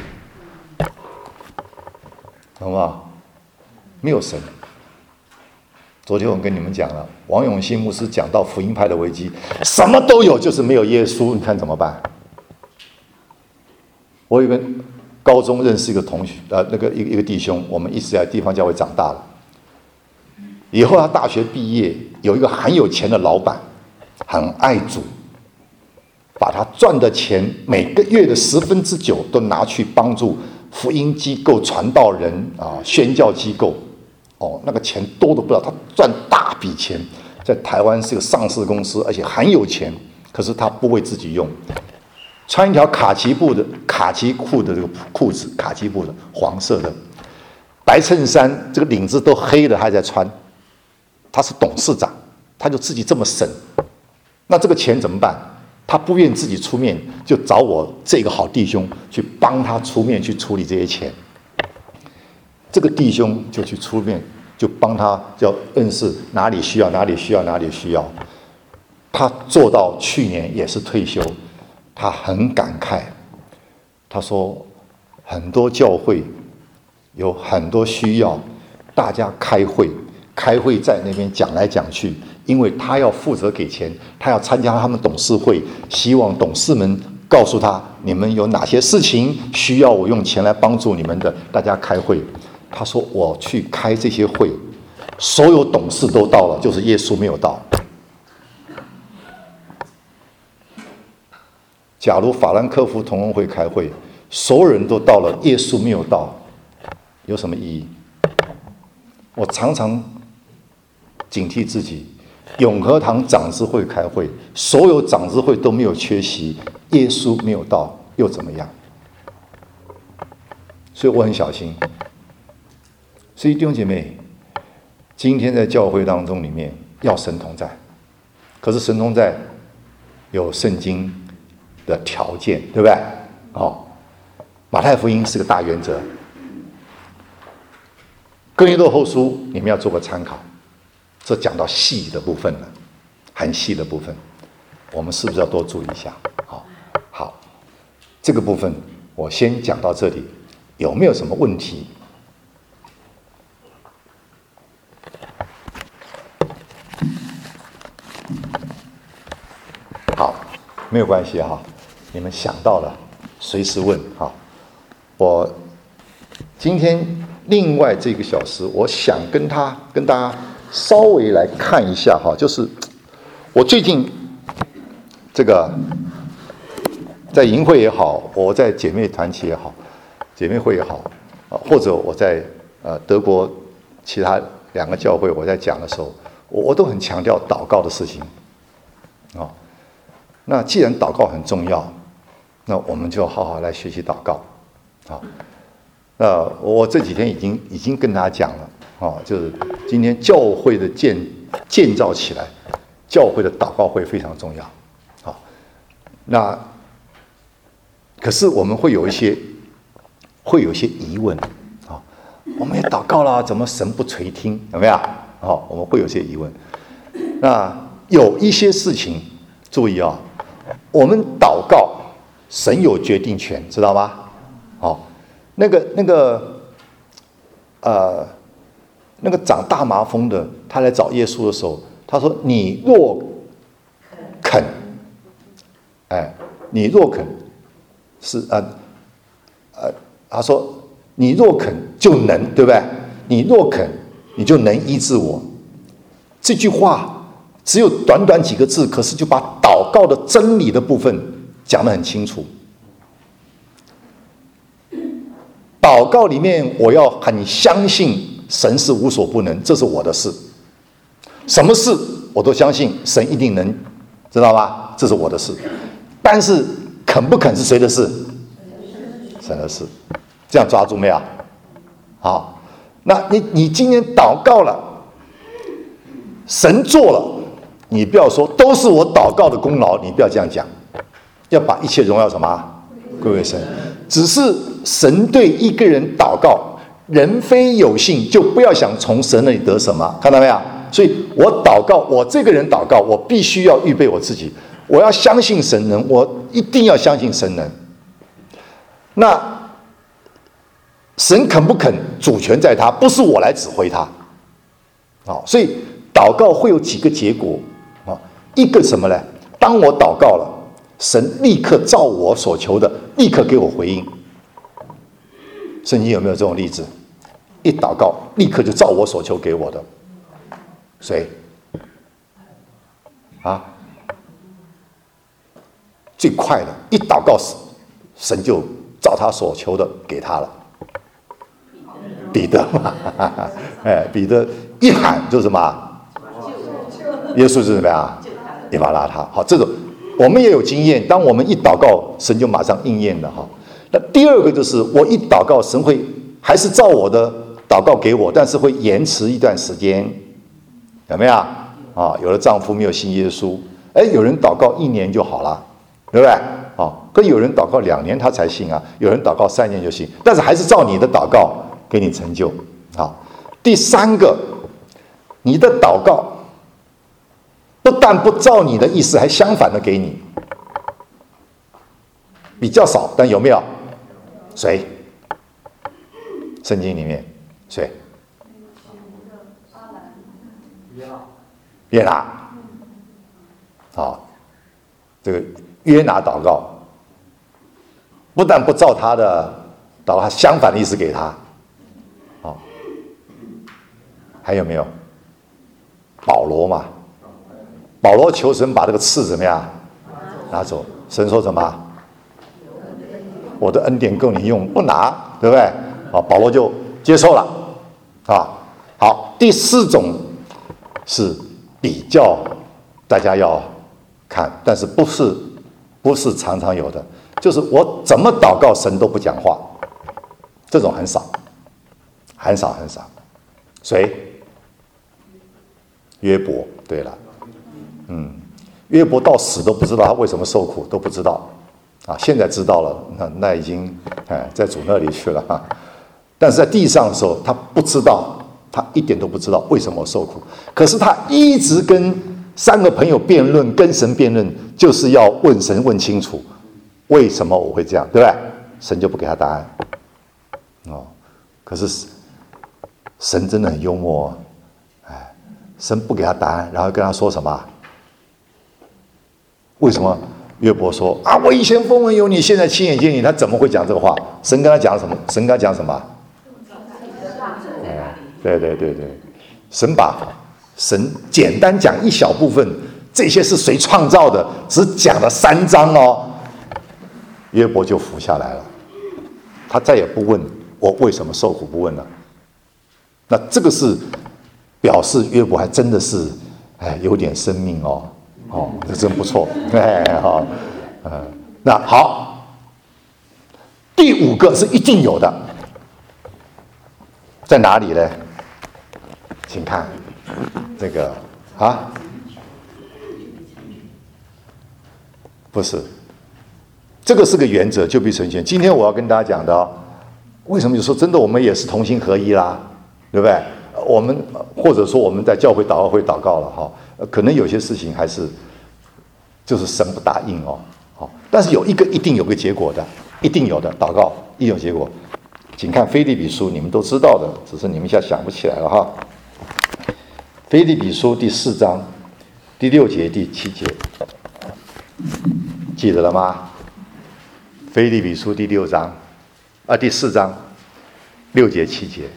懂吗？没有神。昨天我跟你们讲了，王永信牧师讲到福音派的危机，什么都有，就是没有耶稣，你看怎么办？我有一个高中认识一个同学，一个弟兄，我们一直在地方教会长大了。以后他大学毕业，有一个很有钱的老板，很爱主，把他赚的钱每个月的9%都拿去帮助福音机构、传道人宣教机构。那个钱多得不了，他赚大笔钱，在台湾是个上市公司，而且很有钱。可是他不为自己用，穿一条卡其裤的这个裤子，卡其布的黄色的，白衬衫，这个领子都黑的，还在穿。他是董事长，他就自己这么省。那这个钱怎么办？他不愿自己出面，就找我这个好弟兄去帮他出面去处理这些钱。这个弟兄就去出面，就帮他要认识哪里需要，哪里需要，哪里需要。他做到去年也是退休，他很感慨，他说很多教会有很多需要，大家开会在那边讲来讲去，因为他要负责给钱，他要参加他们董事会，希望董事们告诉他你们有哪些事情需要我用钱来帮助你们的，大家开会。他说我去开这些会，所有董事都到了，就是耶稣没有到。假如法兰克福同工会开会，所有人都到了，耶稣没有到，有什么意义？我常常警惕自己，永和堂长执会开会，所有长执会都没有缺席，耶稣没有到，又怎么样？所以我很小心。所以弟兄姐妹，今天在教会当中里面要神同在，可是神同在有圣经的条件，对不对？马太福音是个大原则，哥林多后书你们要做个参考，这讲到细的部分了，很细的部分，我们是不是要多注意一下？好，这个部分我先讲到这里，有没有什么问题？好，没有关系你们想到了随时问我今天另外这个小时，我想跟大家稍微来看一下就是我最近这个在营会也好，我在姐妹团体也好，姐妹会也好，或者我在德国其他2个教会我在讲的时候，我都很强调祷告的事情那既然祷告很重要，那我们就好好来学习祷告那我这几天已经跟大家讲了就是今天教会的建造起来，教会的祷告会非常重要那可是我们会有一些疑问我们也祷告了，怎么神不垂听？有没有我们会有些疑问。那有一些事情注意我们祷告，神有决定权，知道吗？ 那个长大麻风的，他来找耶稣的时候，他说：“你若肯，你若肯，是他说你若肯就能，对不对？你若肯，你就能医治我。”这句话只有短短几个字，可是就把祷告的真理的部分讲得很清楚。祷告里面，我要很相信神是无所不能，这是我的事。什么事我都相信神一定能，知道吧？这是我的事。但是肯不肯是谁的事？神的事。这样抓住没有？好，那你今天祷告了，神做了，你不要说都是我祷告的功劳，你不要这样讲，要把一切荣耀什么归为神。只是神对一个人祷告，人非有信，就不要想从神那里得什么，看到没有？所以我祷告，我这个人祷告，我必须要预备我自己，我要相信神能，我一定要相信神能。那神肯不肯，主权在他，不是我来指挥他。所以祷告会有几个结果一个什么呢？当我祷告了，神立刻照我所求的，立刻给我回应。圣经有没有这种例子？一祷告，立刻就照我所求给我的。谁？最快的，一祷告神就照他所求的给他了。彼得嘛，彼得一喊就什么？耶稣是什么呀？以巴拉他。好，这种我们也有经验，当我们一祷告，神就马上应验了哈。那第二个就是我一祷告，神会还是照我的祷告给我，但是会延迟一段时间，有没有？有的丈夫没有信耶稣，有人祷告1年就好了，对不对？跟有人祷告2年他才信啊，有人祷告3年就信，但是还是照你的祷告给你成就。好，第三个，你的祷告不但不照你的意思，还相反的给你，比较少，但有没有？谁？圣经里面谁？约拿。这个约拿祷告，不但不照他的祷告，相反的意思给他。还有没有？保罗嘛，保罗求神把这个刺怎么样拿走，神说什么？我的恩典够你用，不拿，对不对？保罗就接受了。好，第4种是比较，大家要看，但是不是常常有的，就是我怎么祷告神都不讲话，这种很少，很少。谁？约伯。对了，约伯到死都不知道他为什么受苦，都不知道现在知道了，那已经在主那里去了但是在地上的时候，他不知道，他一点都不知道为什么我受苦。可是他一直跟3个朋友辩论，跟神辩论，就是要问神问清楚，为什么我会这样，对不对？神就不给他答案。可是神真的很幽默，神不给他答案，然后跟他说什么？为什么约伯说我以前风闻有你，现在亲眼见你？他怎么会讲这个话？神跟他讲什么？神跟他讲什么？对，神简单讲一小部分，这些是谁创造的？只讲了3章约伯就服下来了，他再也不问我为什么受苦，不问了。那这个是表示约伯还真的是有点生命这真不错。那好，第5个是一定有的，在哪里呢？请看这个不是，这个是个原则，就必成全。今天我要跟大家讲的为什么有时候真的我们也是同心合一啦，对不对？我们或者说我们在教会祷告会祷告了可能有些事情还是就是神不答应但是一定有个结果的，一定有的祷告一定有结果。请看腓立比书，你们都知道的，只是你们一下想不起来了腓立比书第4章第6节、第7节，记得了吗？腓立比书第4章6节、7节，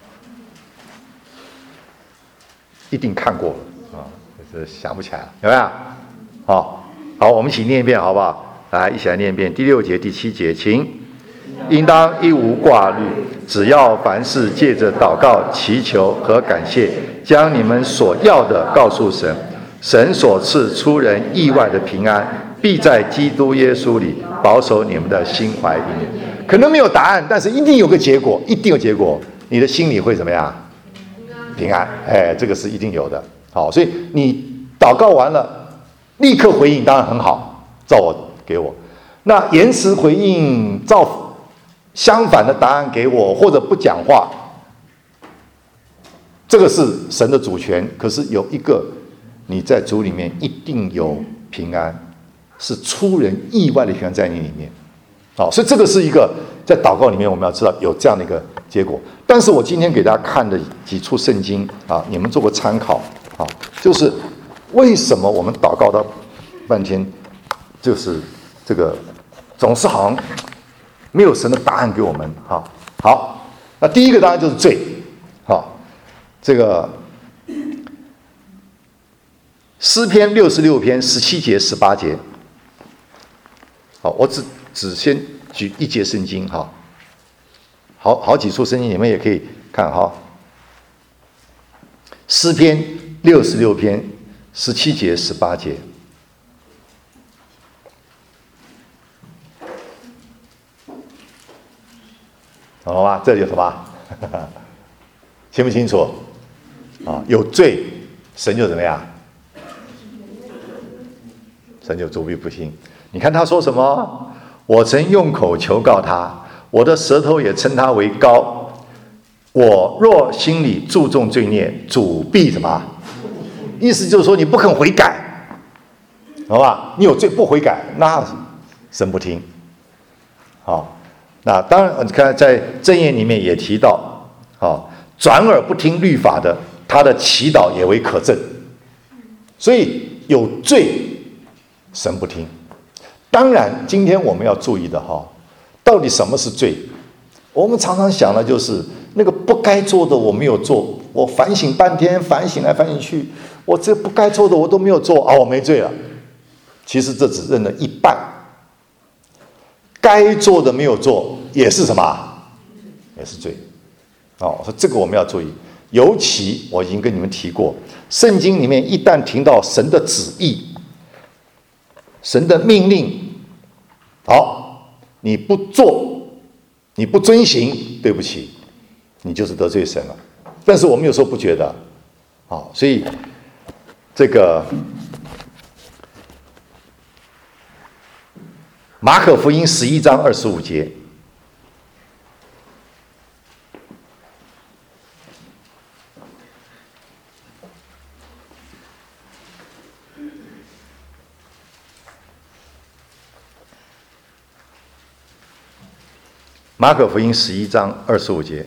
一定看过了啊，这想不起来了，有没有？好，我们一起念一遍好不好？来，一起来念一遍第6节、第7节，请。应当一无挂虑，只要凡事借着祷告、祈求和感谢，将你们所要的告诉神。神所赐出人意外的平安，必在基督耶稣里保守你们的心怀意念。可能没有答案，但是一定有个结果，一定有结果。你的心里会怎么样？平安。这个是一定有的。好，所以你祷告完了，立刻回应，当然很好，照我给我。那延迟回应，照相反的答案给我，或者不讲话，这个是神的主权。可是有一个，你在主里面一定有平安，是出人意外的平安在你里面。好，所以这个是一个在祷告里面我们要知道有这样的一个结果。但是我今天给大家看的几处圣经啊，你们做个参考啊，就是为什么我们祷告到半天，就是这个总是好像没有神的答案给我们。好，那第一个当然就是罪。这个诗篇66篇17节、18节。好，我只先举一节圣经。好几处圣经你们也可以看。诗篇66篇17节、18节。好吗？这里有什么？清不清楚？有罪，神就怎么样？神就主必不听。你看他说什么？我曾用口求告他，我的舌头也称他为高。我若心里注重罪孽，主必什么？意思就是说你不肯悔改，好吧？你有罪不悔改，那神不听。好，那当然，你看在箴言里面也提到，转耳不听律法的，他的祈祷也为可憎。所以有罪，神不听。当然，今天我们要注意的到底什么是罪？我们常常想的就是那个不该做的我没有做，我反省半天，反省来反省去，我这不该做的我都没有做我没罪了。其实这只认了一半，该做的没有做也是什么？也是罪。所以这个我们要注意。尤其我已经跟你们提过，圣经里面一旦听到神的旨意、神的命令，你不做，你不遵行，对不起，你就是得罪神了。但是我们有时候不觉得。所以这个马可福音11章25节。马可福音11章25节。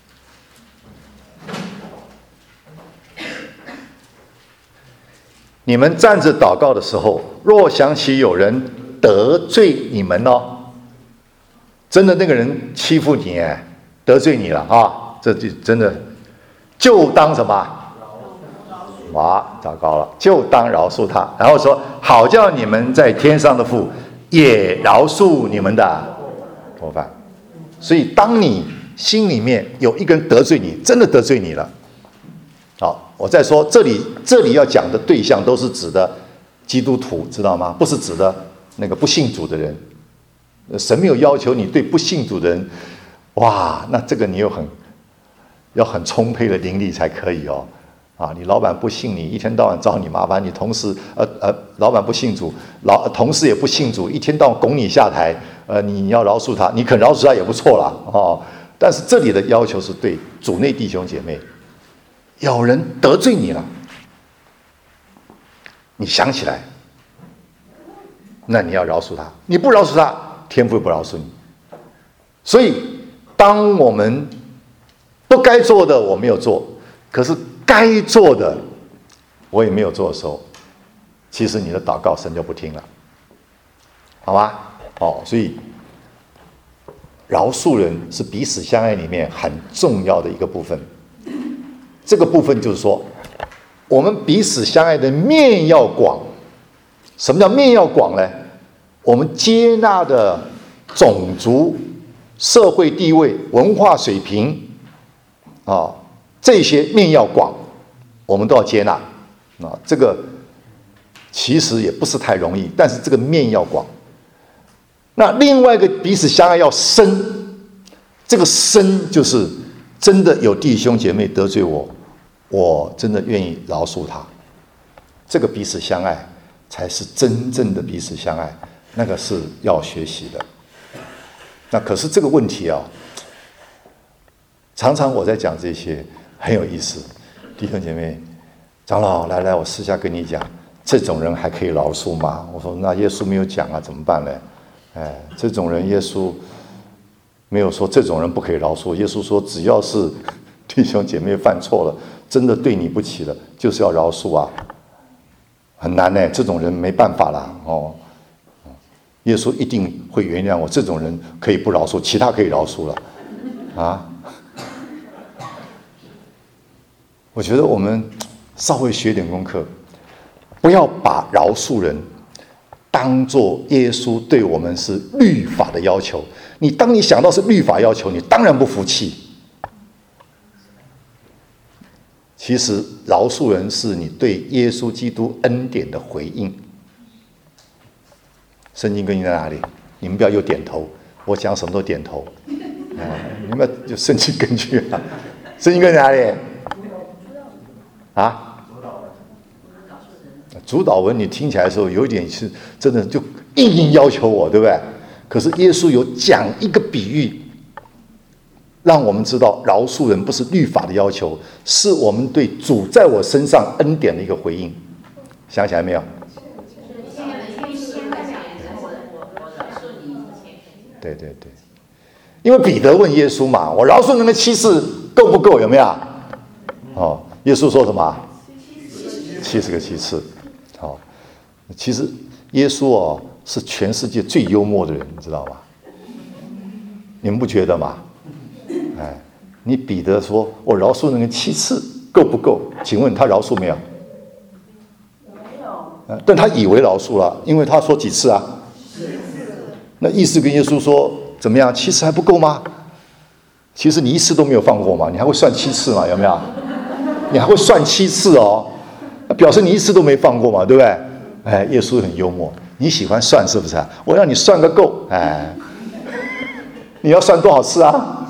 你们站着祷告的时候，若想起有人得罪你们真的那个人欺负你，得罪你了这就真的就当什么？糟糕了，就当饶恕他。然后说，好叫你们在天上的父也饶恕你们的过犯。所以当你心里面有一个人得罪你，真的得罪你了，我再说，这里要讲的对象都是指的基督徒，知道吗？不是指的那个不信主的人。神没有要求你对不信主的人，那这个你要很充沛的灵力才可以你老板不信你，一天到晚找你麻烦，你同事老板不信主，同事也不信主，一天到晚拱你下台，你要饶恕他，你肯饶恕他也不错啦但是这里的要求是对主内弟兄姐妹，有人得罪你了，你想起来，那你要饶恕他，你不饶恕他，天父不饶恕你。所以当我们不该做的我没有做，可是该做的我也没有做的时候，其实你的祷告神就不听了，好吗？所以饶恕人是彼此相爱里面很重要的一个部分。这个部分就是说，我们彼此相爱的面要广。什么叫面要广呢？我们接纳的种族、社会地位、文化水平这些面要广，我们都要接纳这个其实也不是太容易，但是这个面要广。那另外一个彼此相爱要深，这个深就是真的有弟兄姐妹得罪我真的愿意饶恕他，这个彼此相爱才是真正的彼此相爱，那个是要学习的。那可是这个问题常常我在讲这些很有意思，弟兄姐妹，长老来，我私下跟你讲，这种人还可以饶恕吗？我说那耶稣没有讲怎么办呢？这种人耶稣没有说这种人不可以饶恕，耶稣说只要是弟兄姐妹犯错了，真的对你不起了，就是要饶恕很难呢，这种人没办法啦耶稣一定会原谅我，这种人可以不饶恕，其他可以饶恕了我觉得我们稍微学点功课，不要把饶恕人当作耶稣对我们是律法的要求。当你想到是律法要求，你当然不服气。其实饶恕人是你对耶稣基督恩典的回应。圣经根据在哪里？你们不要又点头，我讲什么都点头你们就圣经根据圣经根据在哪里主导文你听起来的时候有一点是真的就硬要求我，对不对？可是耶稣有讲一个比喻，让我们知道饶恕人不是律法的要求，是我们对主在我身上恩典的一个回应。想起来没有？对，因为彼得问耶稣嘛，我饶恕人的7次够不够？有没有？耶稣说什么？70个7次。其实耶稣是全世界最幽默的人，你知道吗？你们不觉得吗？你彼得说我饶恕人7次够不够？请问他饶恕没有？没有。但他以为饶恕了，因为他说几次那意思跟耶稣说怎么样？7次还不够吗？其实你1次都没有放过嘛，你还会算7次嘛？有没有？你还会算7次表示你1次都没放过嘛，对不对？耶稣很幽默，你喜欢算是不是我让你算个够，你要算多少次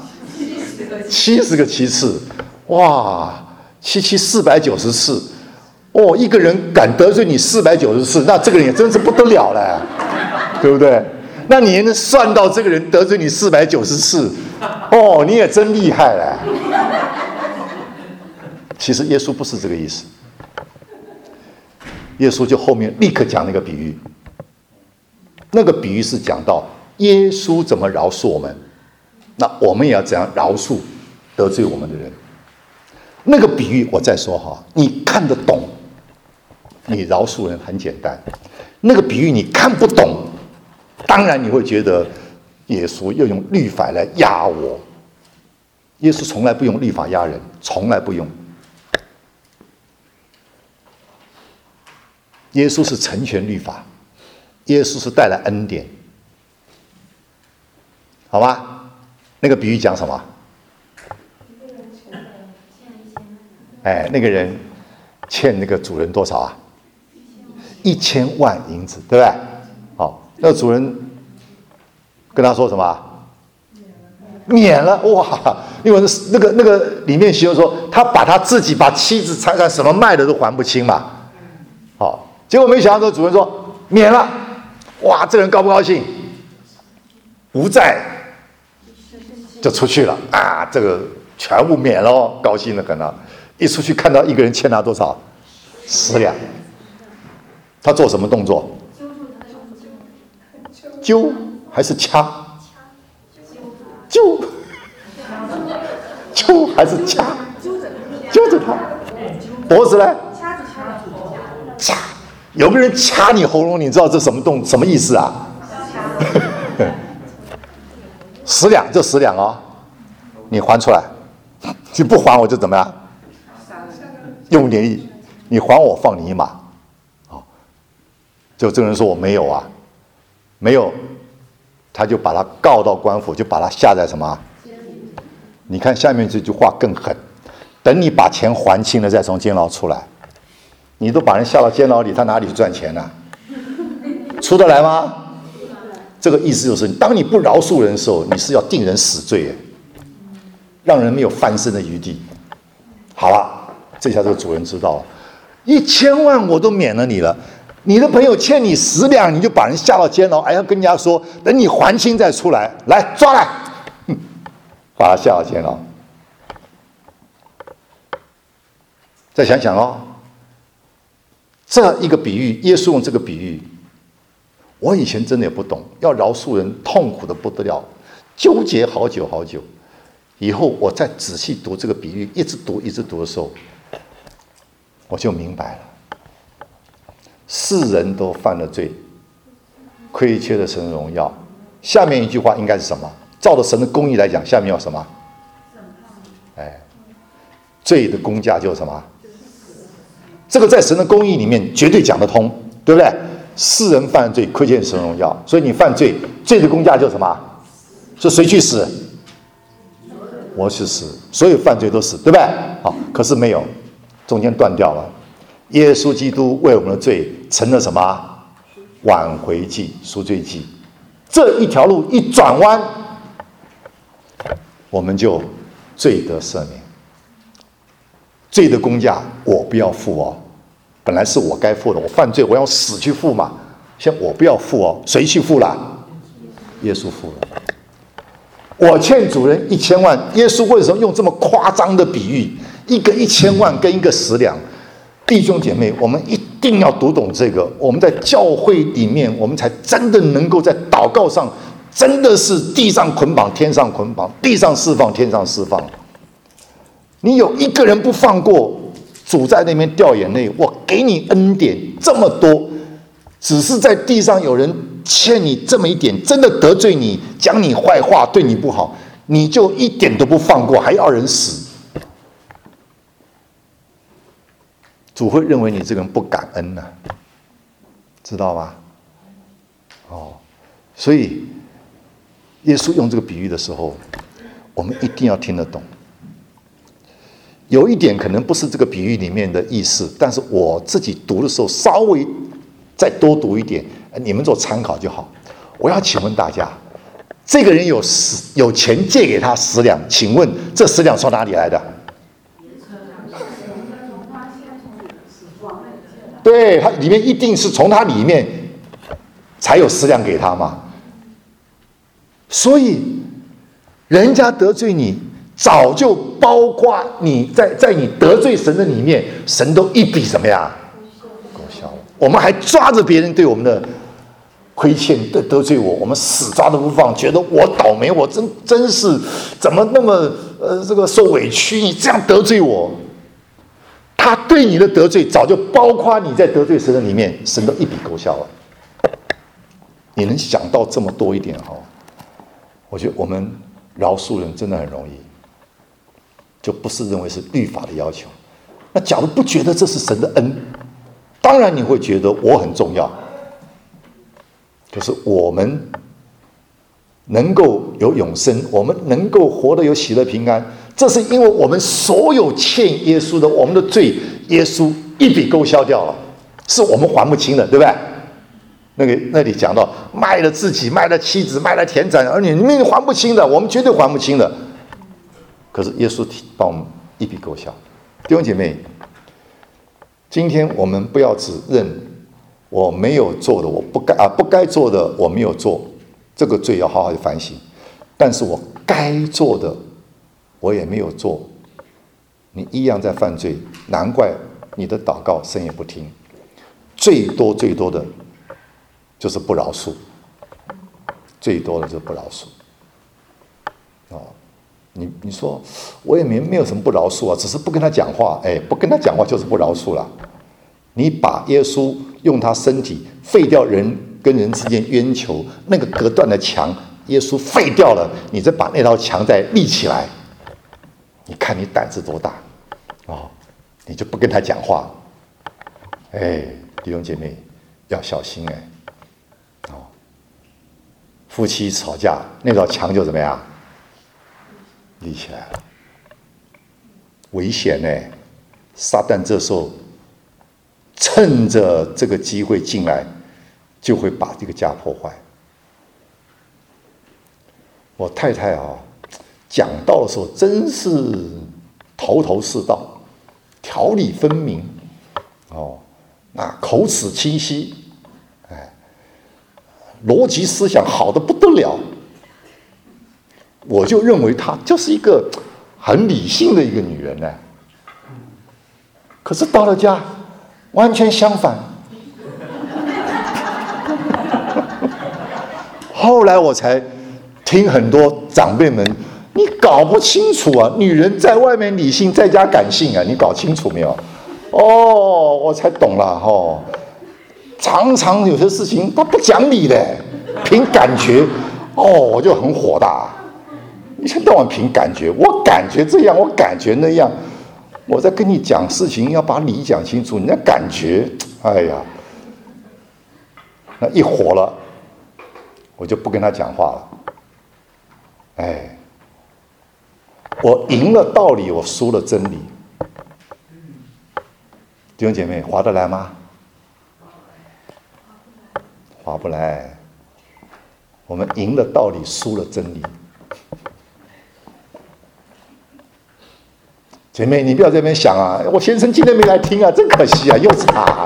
70个7次，哇，77490次，一个人敢得罪你490次，那这个人也真是不得了了，对不对？那你也能算到这个人得罪你490次，你也真厉害了。其实耶稣不是这个意思，耶稣就后面立刻讲那个比喻，那个比喻是讲到耶稣怎么饶恕我们，那我们也要怎样饶恕得罪我们的人。那个比喻我再说你看得懂，你饶恕人很简单；那个比喻你看不懂，当然你会觉得耶稣又用律法来压我。耶稣从来不用律法压人，从来不用。耶稣是成全律法，耶稣是带来恩典，好吧？那个比喻讲什么？那个人欠那个主人多少？1000万银子，对不对？那个主人跟他说什么？免了，哇！因为那个里面形容说，他把他自己把妻子财产什么卖的都还不清嘛。结果没想到这个主人说免了，哇！这人高不高兴？无债就出去了这个全部免了高兴的很一出去看到一个人欠他多少？10两。他做什么动作？揪还是掐？揪还是掐？揪着他，脖子呢？ 有个人掐你喉咙，你知道这什么意思啊？10两就10两哦，你还出来，你不还我就怎么样？用点力，你还我放你一马。就这个人说我没有啊，没有，他就把他告到官府，就把他下在什么？你看下面这句话更狠，等你把钱还清了再从监牢出来。你都把人下到监牢里，他哪里去赚钱呢？出得来吗？这个意思就是，当你不饶恕人的时候，你是要定人死罪，让人没有翻身的余地。好了，这下这个主人知道了，1000万我都免了你了，你的朋友欠你10两，你就把人下到监牢，还要跟人家说等你还清再出来，来抓来，把他下到监牢。再想想哦。这一个比喻，耶稣用这个比喻，我以前真的也不懂，要饶恕人痛苦的不得了，纠结好久好久。以后我再仔细读这个比喻，一直读的时候，我就明白了，世人都犯了罪，亏缺了神的荣耀。下面一句话应该是什么？照着神的公义来讲，下面要什么？罪的公价就是什么？这个在神的公义里面绝对讲得通，对不对？世人犯罪，亏欠神荣耀，所以你犯罪，罪的公价就是什么？是谁去死？我去死，所有犯罪都死，对不对？好，可是没有，中间断掉了。耶稣基督为我们的罪成了什么？挽回祭、赎罪祭。这一条路一转弯，我们就罪得赦免。罪的公价我不要付哦，本来是我该付的，我犯罪我要死去付嘛，现在我不要付哦，谁去付了？耶稣付了。我欠主人1000万，耶稣为什么用这么夸张的比喻？一个1000万跟一个10两，弟兄姐妹，我们一定要读懂这个，我们在教会里面，我们才真的能够在祷告上，真的是地上捆绑，天上捆绑，地上释放，天上释放。你有一个人不放过，主在那边掉眼泪，我给你恩典这么多，只是在地上有人欠你这么一点，真的得罪你，讲你坏话，对你不好，你就一点都不放过，还要人死，主会认为你这个人不感恩呢，知道吗？所以耶稣用这个比喻的时候，我们一定要听得懂。有一点可能不是这个比喻里面的意思，但是我自己读的时候稍微再多读一点，你们做参考就好。我要请问大家，这个人有钱借给他10两，请问这10两从哪里来的？对，他里面一定是从他里面才有10两给他嘛。所以人家得罪你，早就包括你在你得罪神的里面，神都一笔什么呀？勾销。我们还抓着别人对我们的亏欠得罪我们死抓都不放，觉得我倒霉，我真是怎么那么这个受委屈？你这样得罪我，他对你的得罪早就包括你在得罪神的里面，神都一笔勾销了。你能想到这么多一点哈？我觉得我们饶恕人真的很容易。就不是认为是律法的要求。那假如不觉得这是神的恩，当然你会觉得我很重要。可是我们能够有永生，我们能够活得有喜乐平安，这是因为我们所有欠耶稣的我们的罪，耶稣一笔勾销掉了，是我们还不清的，对不对？那里讲到卖了自己，卖了妻子，卖了田产，而你们还不清的，我们绝对还不清的。可是耶稣帮我们一笔勾销。弟兄姐妹，今天我们不要只认我没有做的，我不该做的我没有做，这个罪要好好的反省。但是我该做的我也没有做，你一样在犯罪，难怪你的祷告神也不听。最多的就是不饶恕，最多的就是不饶恕。你说我也没有什么不饶恕啊，只是不跟他讲话，不跟他讲话就是不饶恕了。你把耶稣用他身体废掉人跟人之间冤仇，那个隔断的墙，耶稣废掉了，你再把那道墙再立起来，你看你胆子多大哦，你就不跟他讲话。哎，弟兄姐妹要小心哎，哦，夫妻吵架那道墙就怎么样立起来了，危险哎！撒旦这时候趁着这个机会进来，就会把这个家破坏。我太太啊，讲道的时候真是头头是道，条理分明，哦，那口齿清晰，哎，逻辑思想好的不得了。我就认为她就是一个很理性的一个女人呢。可是到了家，完全相反。后来我才听很多长辈们，你搞不清楚啊，女人在外面理性，在家感性啊，你搞清楚没有？哦，我才懂了哦。常常有些事情她不讲理的，凭感觉，哦，我就很火大。一天到晚凭感觉，我感觉这样，我感觉那样。我在跟你讲事情，要把理讲清楚，你那感觉，哎呀，那一火了，我就不跟他讲话了。哎，我赢了道理，我输了真理。弟兄姐妹，划得来吗？划不来。我们赢了道理，输了真理。姐妹，你不要在那边想啊！我先生今天没来听啊，真可惜啊，又是他。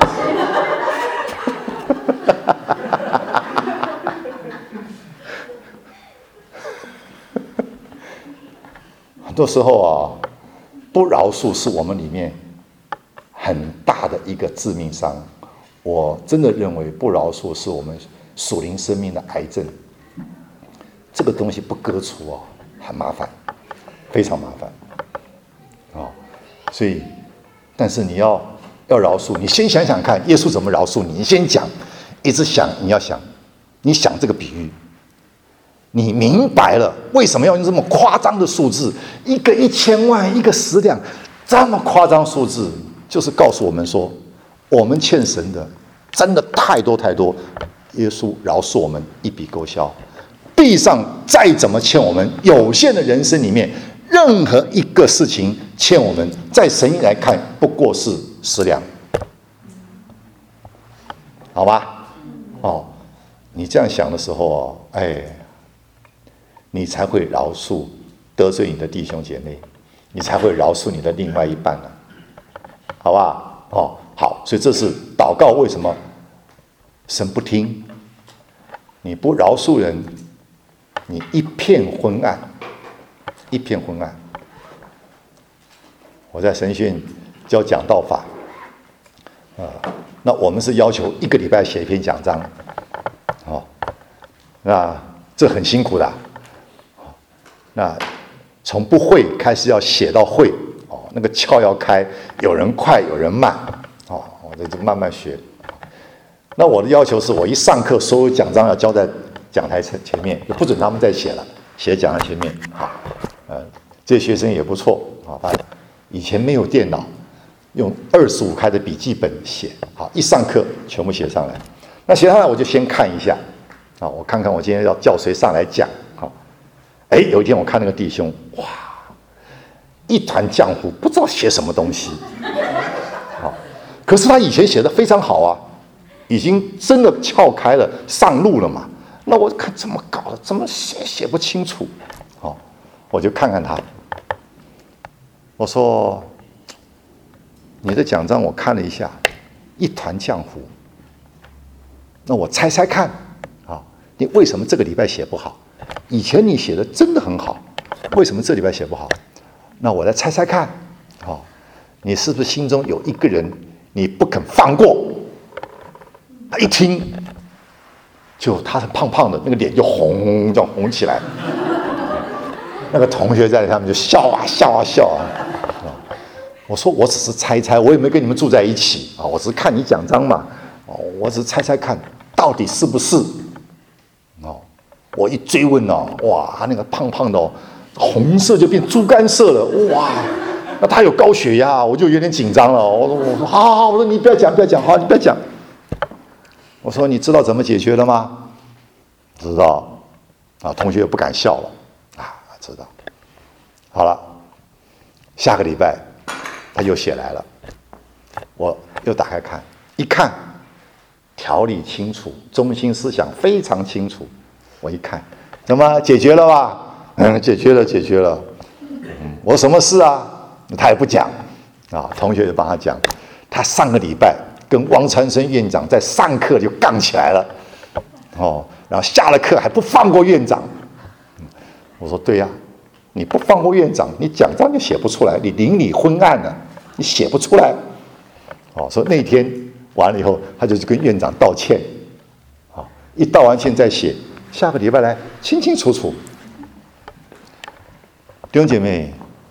很多时候啊，不饶恕是我们里面很大的一个致命伤。我真的认为不饶恕是我们属灵生命的癌症。这个东西不割除啊，很麻烦，非常麻烦。哦，所以，但是你要饶恕，你先想想看，耶稣怎么饶恕你？你先讲，一直想，你要想，你想这个比喻，你明白了为什么要用这么夸张的数字，一个1000万，一个10两，这么夸张数字，就是告诉我们说，我们欠神的真的太多太多，耶稣饶恕我们一笔勾销。地上再怎么欠我们，有限的人生里面。任何一个事情欠我们，在神意来看不过是10两，好吧？哦，你这样想的时候哦，哎，你才会饶恕得罪你的弟兄姐妹，你才会饶恕你的另外一半呢，好吧？哦，好，所以这是祷告为什么神不听？你不饶恕人，你一片昏暗。一片昏暗。我在神学院教讲道法，那我们是要求1个礼拜写一篇讲章，哦，那这很辛苦的，那从不会开始要写到会，哦，那个窍要开，有人快，有人慢，哦，我这就慢慢学。那我的要求是我一上课，所有讲章要交在讲台前面，就不准他们再写了，写讲台前面，好。这些学生也不错啊，以前没有电脑，用25开的笔记本写，好，一上课全部写上来。那写上来我就先看一下，啊，我看看我今天要叫谁上来讲，好，哎，有一天我看那个弟兄，哇，一团浆糊，不知道写什么东西，好，可是他以前写的非常好啊，已经真的撬开了，上路了嘛。那我看怎么搞的，怎么写不清楚，好。我就看看他，我说：“你的讲章我看了一下，一团浆糊。那我猜猜看，啊，你为什么这个礼拜写不好？以前你写的真的很好，为什么这礼拜写不好？那我来猜猜看，啊，你是不是心中有一个人你不肯放过？他一听，就他很胖胖的，那个脸就红，这样红起来。”那个同学在他们就笑啊笑啊笑啊，我说我只是猜猜，我也没跟你们住在一起啊，我只是看你讲章嘛，哦， 我只猜猜看，到底是不是？哦，我一追问哦，哇，他那个胖胖的哦，红色就变猪肝色了，哇，那他有高血压，我就有点紧张了。我说好，我说你不要讲，好，你不要讲。我说你知道怎么解决了吗？知道。啊，同学不敢笑了，啊，知道。好了，下个礼拜他又写来了，我又打开看，一看条理清楚，中心思想非常清楚。我一看，怎么解决了吧？解决了。我说什么事啊？他也不讲啊。同学就帮他讲，他上个礼拜跟汪传生院长在上课就杠起来了，哦，然后下了课还不放过院长。我说对呀，你不放过院长，你奖章就写不出来，你邻里昏暗了，你写不出来。哦，说那天完了以后，他就去跟院长道歉。好，一道完歉再写，下个礼拜来清清楚楚。弟兄姐妹，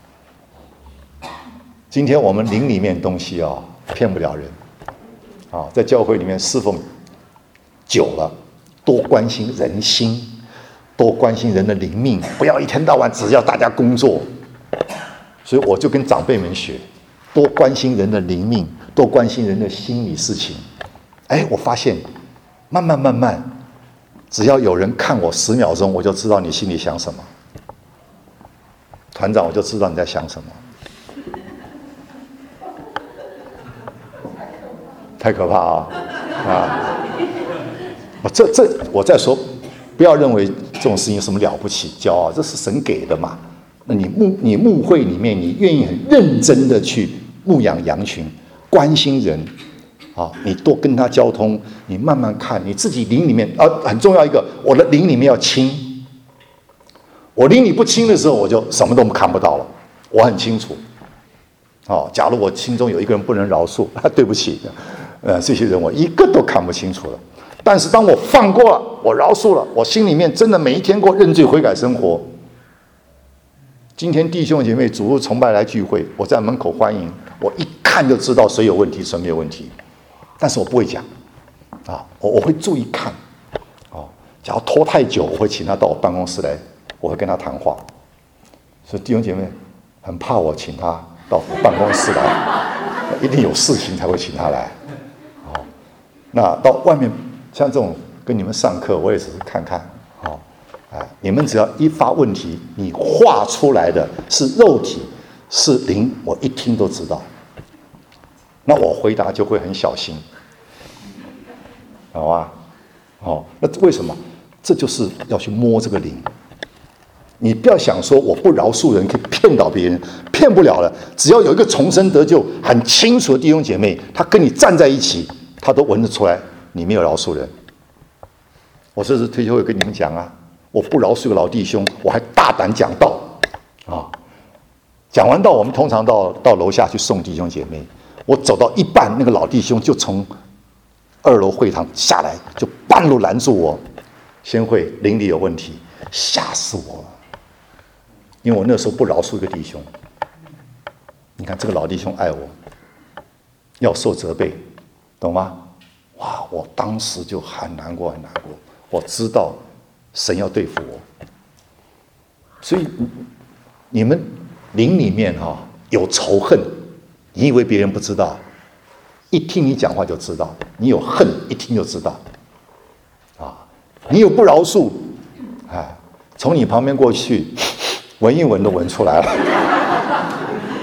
今天我们灵里面东西啊，骗不了人。啊，在教会里面侍奉久了，多关心人心。多关心人的灵命，不要一天到晚只要大家工作。所以我就跟长辈们学，多关心人的灵命，多关心人的心理事情。哎，我发现慢慢，只要有人看我10秒钟，我就知道你心里想什么。团长，我就知道你在想什么。太可怕啊！我再说。不要认为这种事情有什么了不起，骄傲，这是神给的嘛。那你牧会里面，你愿意很认真的去牧养羊群，关心人，啊，你多跟他交通，你慢慢看，你自己灵里面很重要一个，我的灵里面要清。我灵里不清的时候，我就什么都看不到了。我很清楚，哦，假如我心中有一个人不能饶恕，对不起，这些人我一个都看不清楚了。但是当我放过了，我饶恕了，我心里面真的每一天过认罪悔改生活。今天弟兄姐妹主日崇拜来聚会，我在门口欢迎，我一看就知道谁有问题，谁没有问题。但是我不会讲，啊，我会注意看，哦，假如拖太久，我会请他到我办公室来，我会跟他谈话。所以弟兄姐妹很怕我请他到办公室来，一定有事情才会请他来。哦，那到外面。像这种跟你们上课，我也只是看看，好，你们只要一发问题，你画出来的是肉体，是灵，我一听都知道。那我回答就会很小心，好吧？哦，那为什么？这就是要去摸这个灵。你不要想说我不饶恕人可以骗到别人，骗不了了。只要有一个重生得救很清楚的弟兄姐妹，他跟你站在一起，他都闻得出来。你没有饶恕人，我这次退休会跟你们讲啊，我不饶恕个老弟兄，我还大胆讲道啊。讲完道，我们通常到楼下去送弟兄姐妹。我走到一半，那个老弟兄就从2楼会堂下来，就半路拦住我，先会灵里有问题，吓死我了。因为我那时候不饶恕一个弟兄，你看这个老弟兄爱我，要受责备，懂吗？哇！我当时就很难过，我知道神要对付我，所以你们灵里面有仇恨，你以为别人不知道？一听你讲话就知道，你有恨，一听就知道。啊，你有不饶恕，哎，从你旁边过去，闻一闻都闻出来了。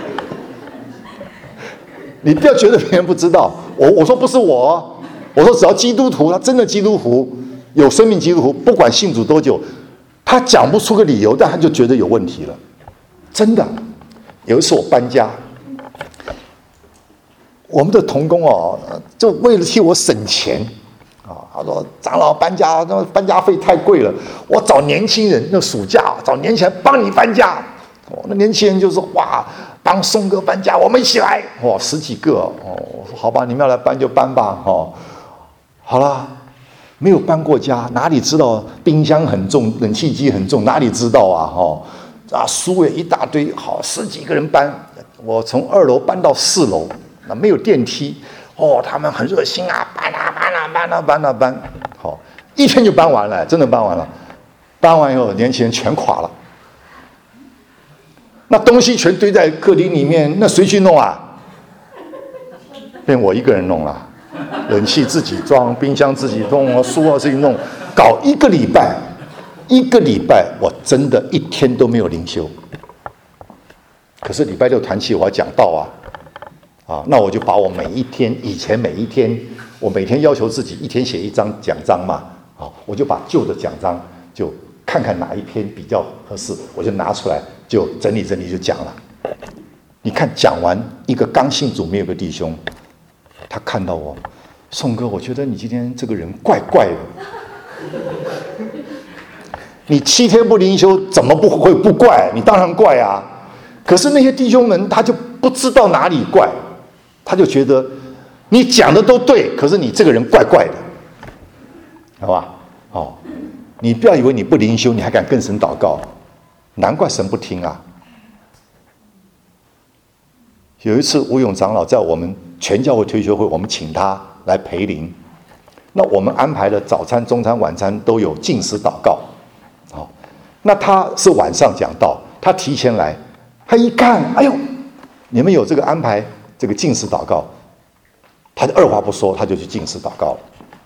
你不要觉得别人不知道，我说不是我。我说只要基督徒，他真的基督徒，有生命基督徒，不管信主多久，他讲不出个理由，但他就觉得有问题了。真的，有一次我搬家，我们的同工就为了替我省钱他说长老搬家，那搬家费太贵了，我找年轻人，那暑假找年轻人帮你搬家。那年轻人就说哇，帮松哥搬家，我们一起来。哇，10几个我说好吧，你们要来搬就搬吧好了，没有搬过家，哪里知道冰箱很重，冷气机很重，哪里知道书也一大堆，好10几个人搬，我从2楼搬到4楼，那没有电梯， 他们很热心啊，搬，好，一天就搬完了，真的搬完了。搬完以后，年轻人全垮了，那东西全堆在客厅里面，那谁去弄啊？变我一个人弄了，冷气自己装，冰箱自己弄，书自己弄，搞1个礼拜。1个礼拜，我真的一天都没有灵修。可是礼拜6团契我要讲道啊，那我就把我以前每一天，我每天要求自己一天写1张讲章嘛，好，我就把旧的讲章就看看哪一篇比较合适，我就拿出来就整理就讲了。你看讲完，一个刚信主没有个弟兄，他看到我，宋哥，我觉得你今天这个人怪怪的。你7天不灵修，怎么会不怪？你当然怪啊。可是那些弟兄们，他就不知道哪里怪，他就觉得你讲的都对，可是你这个人怪怪的，好吧？你不要以为你不灵修，你还敢跟神祷告，难怪神不听啊。有一次，吴勇长老在我们全教会退休会，我们请他来陪灵，那我们安排的早餐、中餐、晚餐都有禁食祷告。那他是晚上讲道，他提前来，他一看，哎呦，你们有这个安排，这个禁食祷告，他就二话不说，他就去禁食祷告了。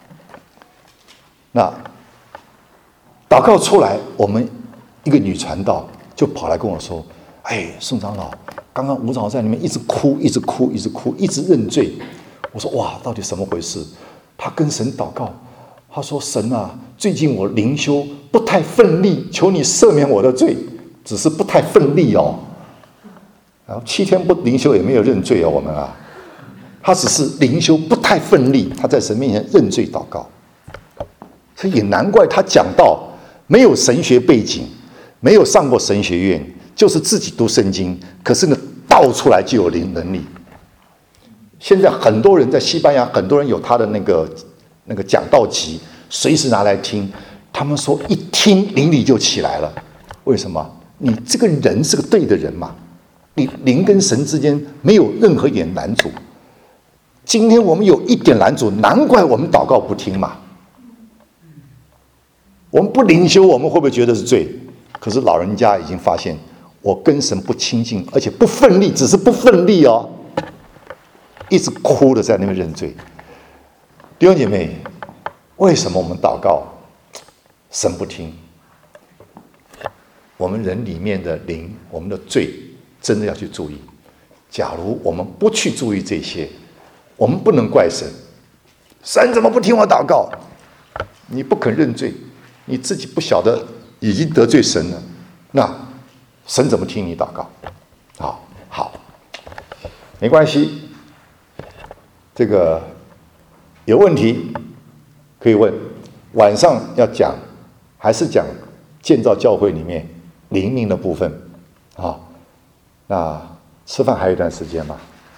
那祷告出来，我们一个女传道就跑来跟我说：“哎，宋长老，刚刚吴长老在里面一直哭，一直认罪。”我说：“哇，到底什么回事？”他跟神祷告，他说：“神啊，最近我灵修不太奋力，求你赦免我的罪，只是不太奋力哦。然后7天不灵修也没有认罪哦，我们啊，他只是灵修不太奋力，他在神面前认罪祷告。所以也难怪他讲道没有神学背景，没有上过神学院，就是自己读圣经，可是呢，道出来就有能力。现在很多人在西班牙，很多人有他的那个讲道集，随时拿来听。他们说一听灵力就起来了，为什么？你这个人是个对的人嘛，你灵跟神之间没有任何一点拦阻。今天我们有一点拦阻，难怪我们祷告不听嘛。我们不灵修，我们会不会觉得是罪？可是老人家已经发现，我跟神不亲近，而且不奋力，只是不奋力哦，一直哭的在那边认罪。弟兄姐妹，为什么我们祷告神不听？我们人里面的灵，我们的罪，真的要去注意。假如我们不去注意这些，我们不能怪神。神怎么不听我祷告？你不肯认罪，你自己不晓得已经得罪神了，那神怎么听你祷告？好，没关系。这个有问题可以问，晚上要讲还是讲建造教会里面灵命的部分啊？那吃饭还有一段时间嘛？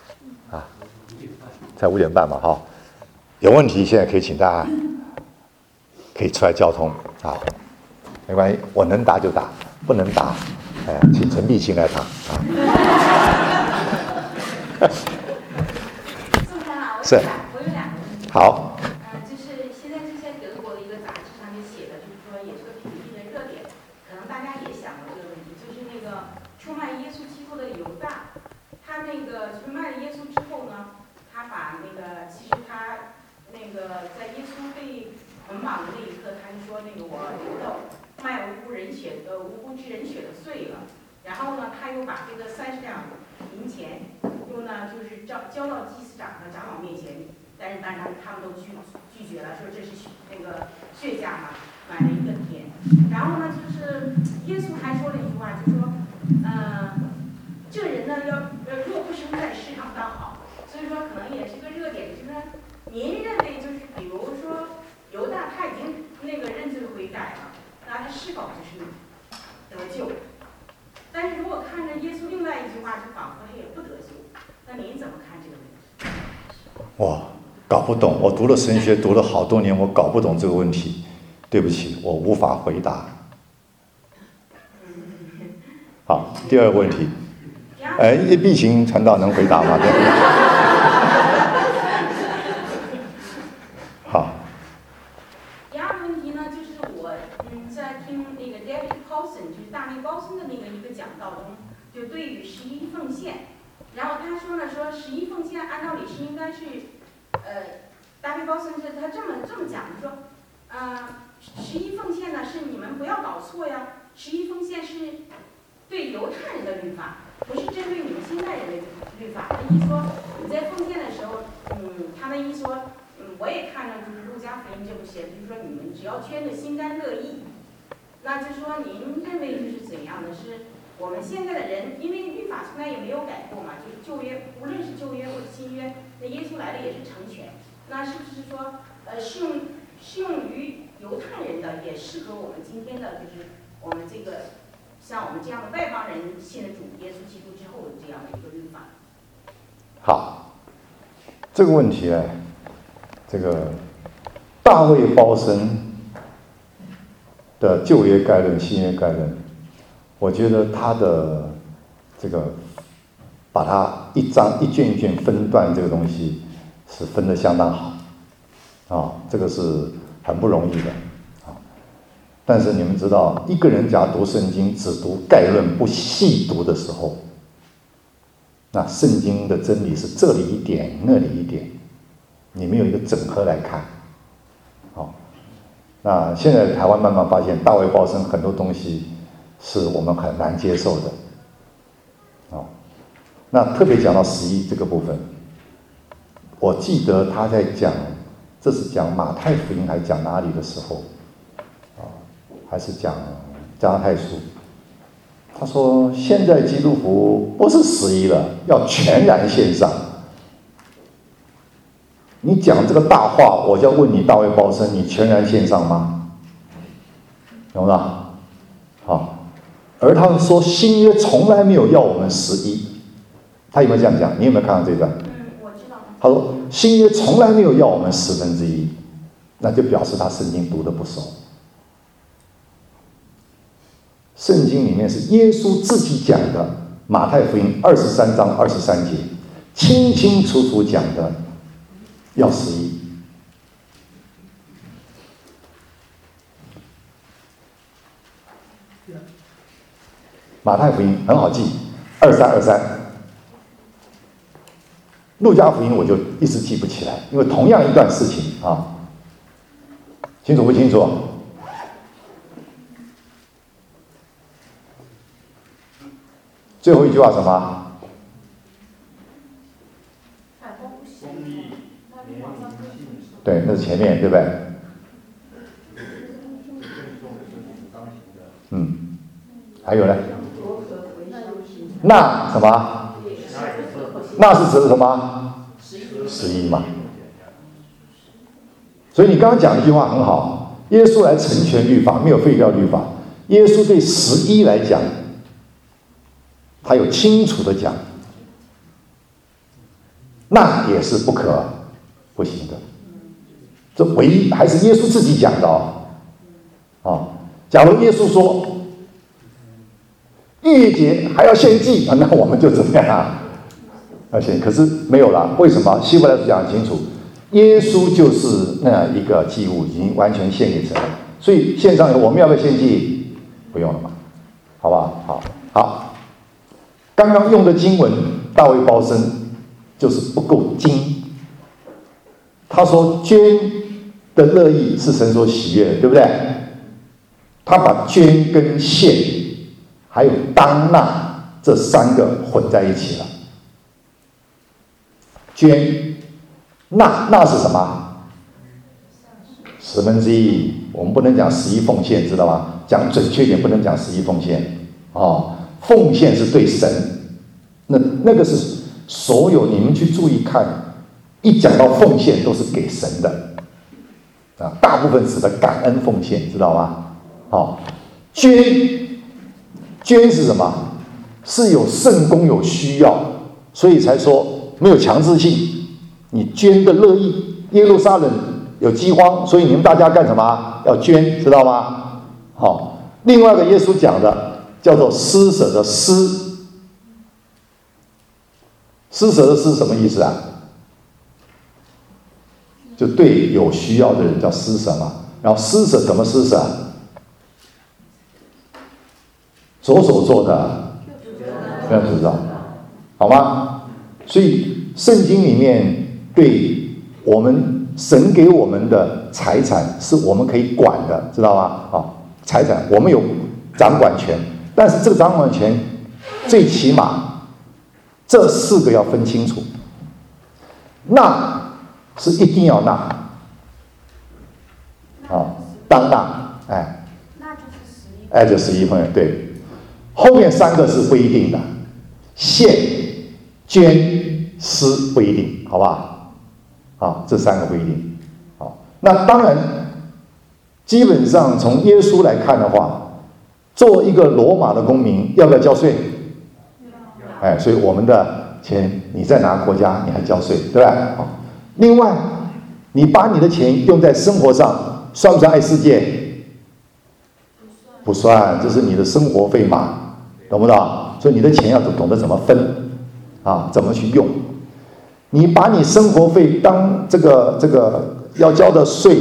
才5点半嘛，哈。有问题现在可以请大家可以出来交通啊，没关系，我能答就答，不能答，请陈碧琴来答啊。是。 我有2个问题。 好。 就是现在之前德国的一个杂志上面写的，就是说也是个平地的热点，可能大家也想过这个问题，就是那个出卖耶稣基督的犹大，他那个出卖了耶稣之后呢，他把其实他在耶稣被捆绑的那一刻，他就说我流的卖无辜之人血的罪了。然后呢，他又把这个30两银钱，又呢就是交到祭司长和长老面前，但是他们都拒绝了，说这是血价嘛，买了一个田。然后呢，就是耶稣还说了一句话，就说，这人呢若不生在世上当好，所以说可能也是个热点，就是说您认为就是比如说犹大他已经认罪悔改了，那他是否就是得救？但是如果看着耶稣另外一句话，就仿佛他也不得救，那您怎么看这个问题？ 哇，搞不懂，我读了神学读了好多年，我搞不懂这个问题，对不起，我无法回答。好，第二个问题，碧琴传道能回答吗？对。 道中就对于11奉献，然后他说呢，说11奉献按道理是应该是，大卫鲍森是他这么讲的，说，11奉献呢是你们不要搞错呀，11奉献是对犹太人的律法，不是针对你们现代人的律法。他一说你在奉献的时候，他们一说，我也看了就是路加福音这部写的，就是说你们只要捐的心甘乐意，那就是说您认为就是怎样的？是我们现在的人，因为律法从来也没有改过嘛，就是旧约，无论是旧约或者新约，那耶稣来了也是成全，那是不是说适用于犹太人的，也适合我们今天的，就是我们这个像我们这样的外邦人信了主耶稣基督之后的这样的一个律法？ 好，这个问题呢，这个大卫鲍森的旧约概论、新约概论，我觉得他的这个把它一章一卷一卷分段这个东西是分得相当好，这个是很不容易的啊。但是你们知道，一个人假如读圣经只读概论不细读的时候，那圣经的真理是这里一点那里一点，你没有一个整合来看。那现在台湾慢慢发现大卫鲍森很多东西是我们很难接受的，那特别讲到11这个部分，我记得他在讲，这是讲马太福音还讲哪里的时候，还是讲加拉太书，他说现在基督徒不是11了，要全然献上。你讲这个大话，我就要问你大卫鲍森，你全然献上吗？懂吗？好，而他们说新约从来没有要我们11，他有没有这样讲？你有没有看到这一段？ 我知道。 他说新约从来没有要我们1/10，那就表示他圣经读得不熟。圣经里面是耶稣自己讲的，马太福音23章23节，清清楚楚讲的。要11，马太福音很好记，2323。路加福音我就一时记不起来，因为同样一段事情啊，清楚不清楚？最后一句话什么？对，那是前面，对不对？还有呢？那什么？那是指什么？11嘛。所以你刚刚讲一句话很好，耶稣来成全律法，没有废掉律法。耶稣对11来讲，他有清楚的讲，那也是不行的。这唯一还是耶稣自己讲的假如耶稣说逾越节还要献祭，那我们就怎么样要献，可是没有了。为什么？希伯来书讲得清楚，耶稣就是那一个祭物，已经完全献给神了。所以献上以后，我们要不要献祭？不用了嘛，好不好？好。刚刚用的经文，大卫鲍森就是不够精。他说捐的乐意是神所喜悦的，对不对？他把捐跟献还有当纳这3个混在一起了。捐纳是什么？1/10，我们不能讲11奉献，知道吗？讲准确点，不能讲11奉献奉献是对神，那个是所有你们去注意看，一讲到奉献都是给神的大部分指的感恩奉献，知道吗？捐是什么？是有圣功有需要，所以才说没有强制性，你捐的乐意。耶路撒冷有饥荒，所以你们大家干什么？要捐，知道吗？另外一个耶稣讲的叫做施舍的施，施舍的施什么意思啊？就对有需要的人叫施舍嘛。然后施舍怎么施舍？左手做的没有人知道，好吗？所以圣经里面对我们神给我们的财产是我们可以管的，知道吗？财产我们有掌管权，但是这个掌管权最起码这4个要分清楚。纳是一定要纳，当纳， 那就是11分， 就11分，对。后面3个是不一定的，献、捐、施不一定，好不好？这3个不一定。那当然，基本上从耶稣来看的话，做一个罗马的公民要不要交税？所以我们的钱你在哪个国家你还交税，对吧？另外，你把你的钱用在生活上，算不算爱世界？不算，这是你的生活费嘛，懂不懂？所以你的钱要懂得怎么分，怎么去用。你把你生活费当这个要交的税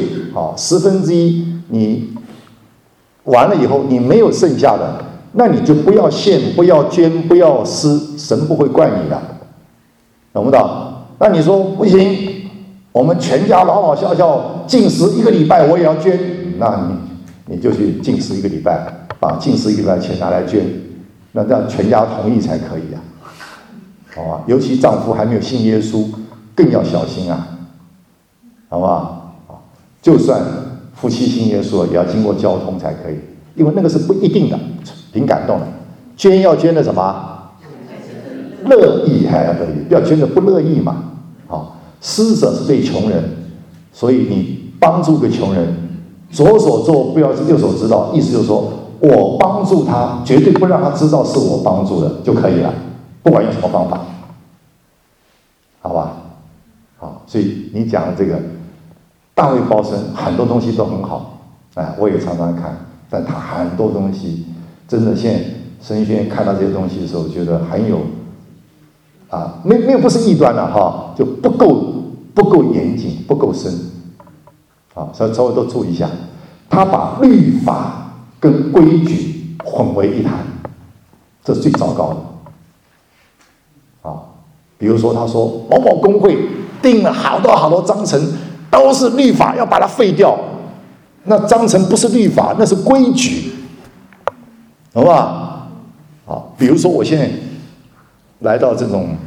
1/10，你完了以后你没有剩下的，那你就不要献，不要捐，不要施，神不会怪你的，懂不懂？那你说不行，我们全家老老孝孝禁食1个礼拜，我也要捐，那你就去禁食1个礼拜，把禁食1个礼拜钱拿来捐，那这样全家同意才可以啊，好吧？尤其丈夫还没有信耶稣，更要小心啊，好不好？就算夫妻信耶稣，也要经过交通才可以，因为那个是不一定的，凭感动的。捐要捐的什么？乐意还要乐意，不要捐的不乐意嘛。施舍是对穷人，所以你帮助个穷人，左手做不要右手知道，意思就是说我帮助他，绝对不让他知道是我帮助的就可以了，不管用什么方法，好吧？所以你讲的这个大卫包身很多东西都很好，我也常常看，但他很多东西真的现在神学院看到这些东西的时候，觉得很有没有不是异端了就不够严谨，不够深，所以稍微都注意一下，他把律法跟规矩混为一谈，这是最糟糕的。比如说他说某某公会定了好多章程，都是律法，要把它废掉。那章程不是律法，那是规矩，好不好？比如说我现在来到这种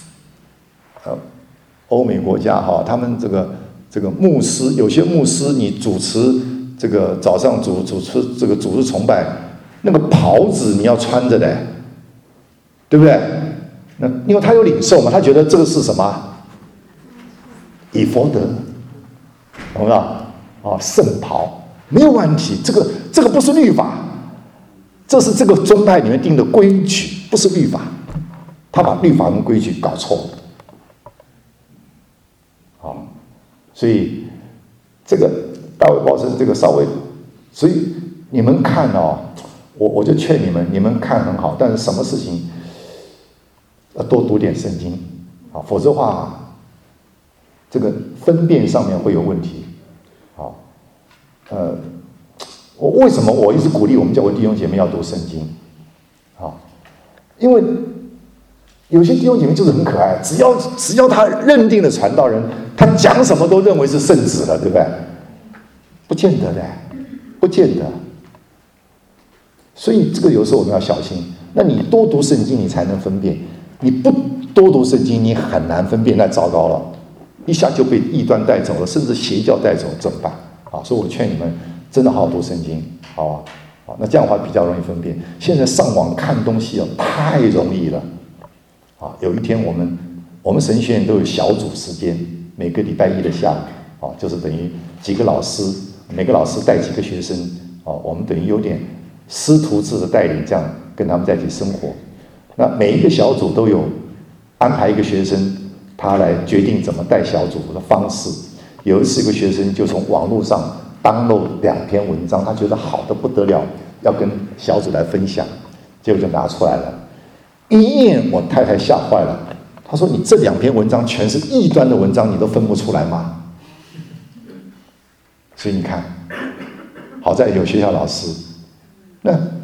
欧美国家他们这个牧师，有些牧师你主持这个早上主持这个主日崇拜，那个袍子你要穿着的，对不对？那因为他有领受嘛，他觉得这个是什么？以弗得，懂不懂？圣袍没有问题，这个不是律法，这是这个宗派里面定的规矩，不是律法。他把律法跟规矩搞错了。所以这个大卫包身这个稍微，所以你们看我就劝你们看很好，但是什么事情要多读点圣经否则的话这个分辨上面会有问题。我为什么我一直鼓励我们教会弟兄姐妹要读圣经？因为有些弟兄姐妹就是很可爱，只要他认定了传道人，他讲什么都认为是圣旨了，对不对？不见得的，不见得。所以这个有时候我们要小心。那你多读圣经，你才能分辨；你不多读圣经，你很难分辨，那糟糕了，一下就被异端带走了，甚至邪教带走，怎么办？所以我劝你们真的好好读圣经，好吧？那这样的话比较容易分辨。现在上网看东西太容易了。有一天我们神学院都有小组时间，每个礼拜1的下午就是等于几个老师，每个老师带几个学生我们等于有点师徒制的带领，这样跟他们在一起生活。那每一个小组都有安排一个学生，他来决定怎么带小组的方式。有一次一个学生就从网络上download 2篇文章，他觉得好的不得了，要跟小组来分享，结果就拿出来了。一念我太太吓坏了，她说：“你这2篇文章全是异端的文章，你都分不出来吗？”所以你看，好在有学校老师。那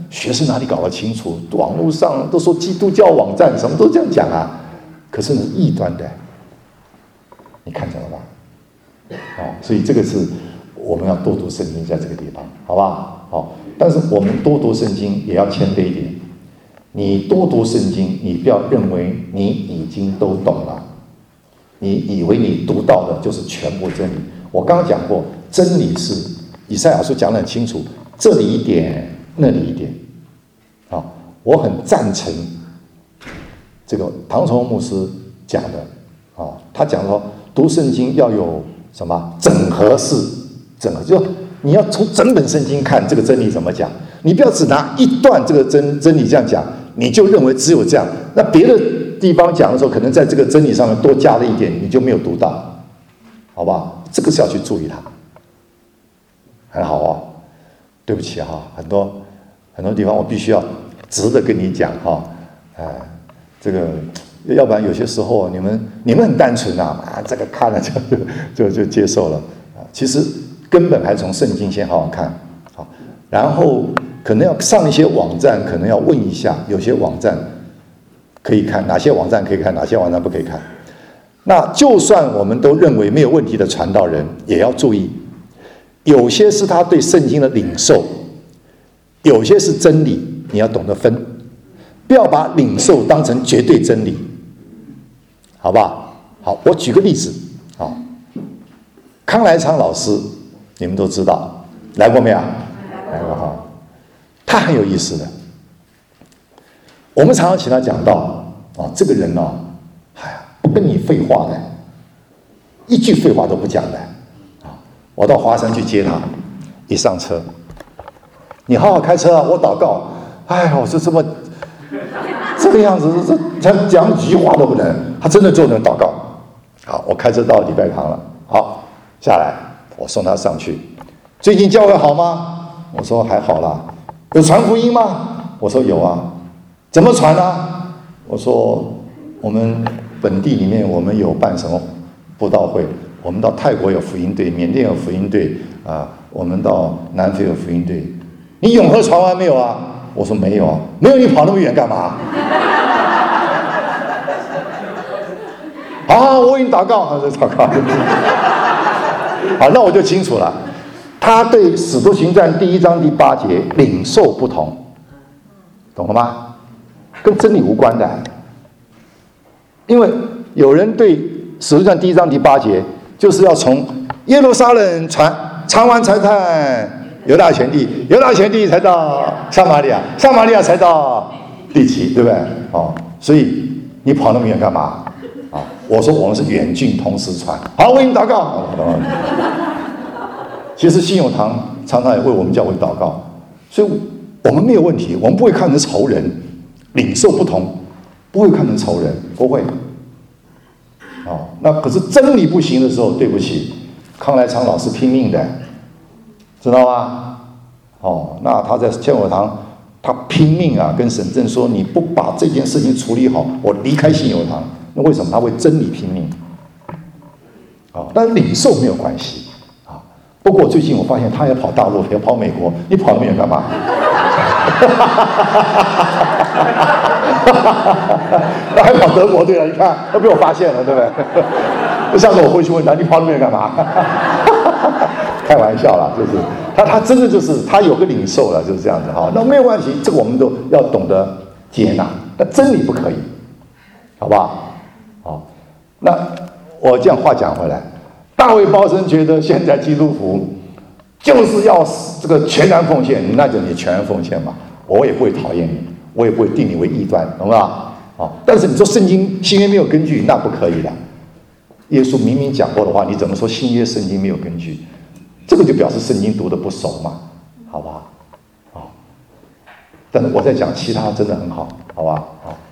学生哪里搞得清楚？网络上都说基督教网站什么都这样讲啊，可是那是异端的，你看见了吧？所以这个是我们要多读圣经，在这个地方，好不好？但是我们多读圣经也要谦卑一点。你多读圣经，你不要认为你已经都懂了，你以为你读到的就是全部真理。我刚刚讲过，真理是以赛亚书讲得很清楚，这里一点，那里一点。我很赞成这个唐崇牧师讲的他讲说读圣经要有什么整合式，整合就你要从整本圣经看这个真理怎么讲，你不要只拿一段这个真理这样讲，你就认为只有这样，那别的地方讲的时候，可能在这个真理上面多加了一点，你就没有读到，好不好？这个是要去注意它。很好对不起很多地方我必须要直的跟你讲这个要不然有些时候你们很单纯这个看了就接受了其实根本还从圣经先好好看然后可能要上一些网站，可能要问一下，有些网站可以看，哪些网站可以看，哪些网站不可以看。那就算我们都认为没有问题的传道人，也要注意，有些是他对圣经的领受，有些是真理，你要懂得分，不要把领受当成绝对真理，好不好？好，我举个例子康来昌老师，你们都知道，来过没有？来过他很有意思的。我们常常请他讲道这个人不跟你废话的，一句废话都不讲的我到华山去接他，一上车，你好好开车我祷告。我说这个样子，他讲几句话都不能，他真的就能祷告。好，我开车到礼拜堂了，好，下来我送他上去。最近教会好吗？我说还好啦。有传福音吗？我说有啊。怎么传啊？我说我们本地里面我们有办什么布道会，我们到泰国有福音队，缅甸有福音队我们到南非有福音队。你永和传完没有啊？我说没有啊。没有，你跑那么远干嘛？好，我给你祷告。他说祷告。好，那我就清楚了。他对《使徒行传》1章8节领受不同，懂了吗？跟真理无关的。因为有人对《使徒行传》1章8节就是要从耶路撒冷传完才看犹大全地，犹大全地才到撒玛利亚，撒玛利亚才到地极，对不对？所以你跑那么远干嘛？我说我们是远近同时传。好，我给你祷告。其实信友堂常常也为我们教会祷告，所以我们没有问题，我们不会看成仇人，领受不同，不会看成仇人，不会。那可是真理不行的时候，对不起，康来昌老师拼命的，知道吗？那他在信友堂，他拼命跟沈正说，你不把这件事情处理好，我离开信友堂。那为什么他为真理拼命？但领受没有关系。不过最近我发现他也跑大陆，也跑美国，你跑那么远干嘛？他还跑德国，对了，你看他被我发现了，对不对？下次我回去问他，你跑那么远干嘛？开玩笑啦，就是他真的就是他有个领受了，就是这样子。那没有关系，这个我们都要懂得接纳，但真理不可以，好不好？那我这样话讲回来。大卫鲍森觉得现在基督徒就是要这个全然奉献，那就你全然奉献嘛，我也不会讨厌你，我也不会定你为异端，懂吧？但是你说圣经新约没有根据，那不可以的。耶稣明明讲过的话，你怎么说新约圣经没有根据？这个就表示圣经读得不熟嘛，好不好？但是我在讲其他真的很好，好吧？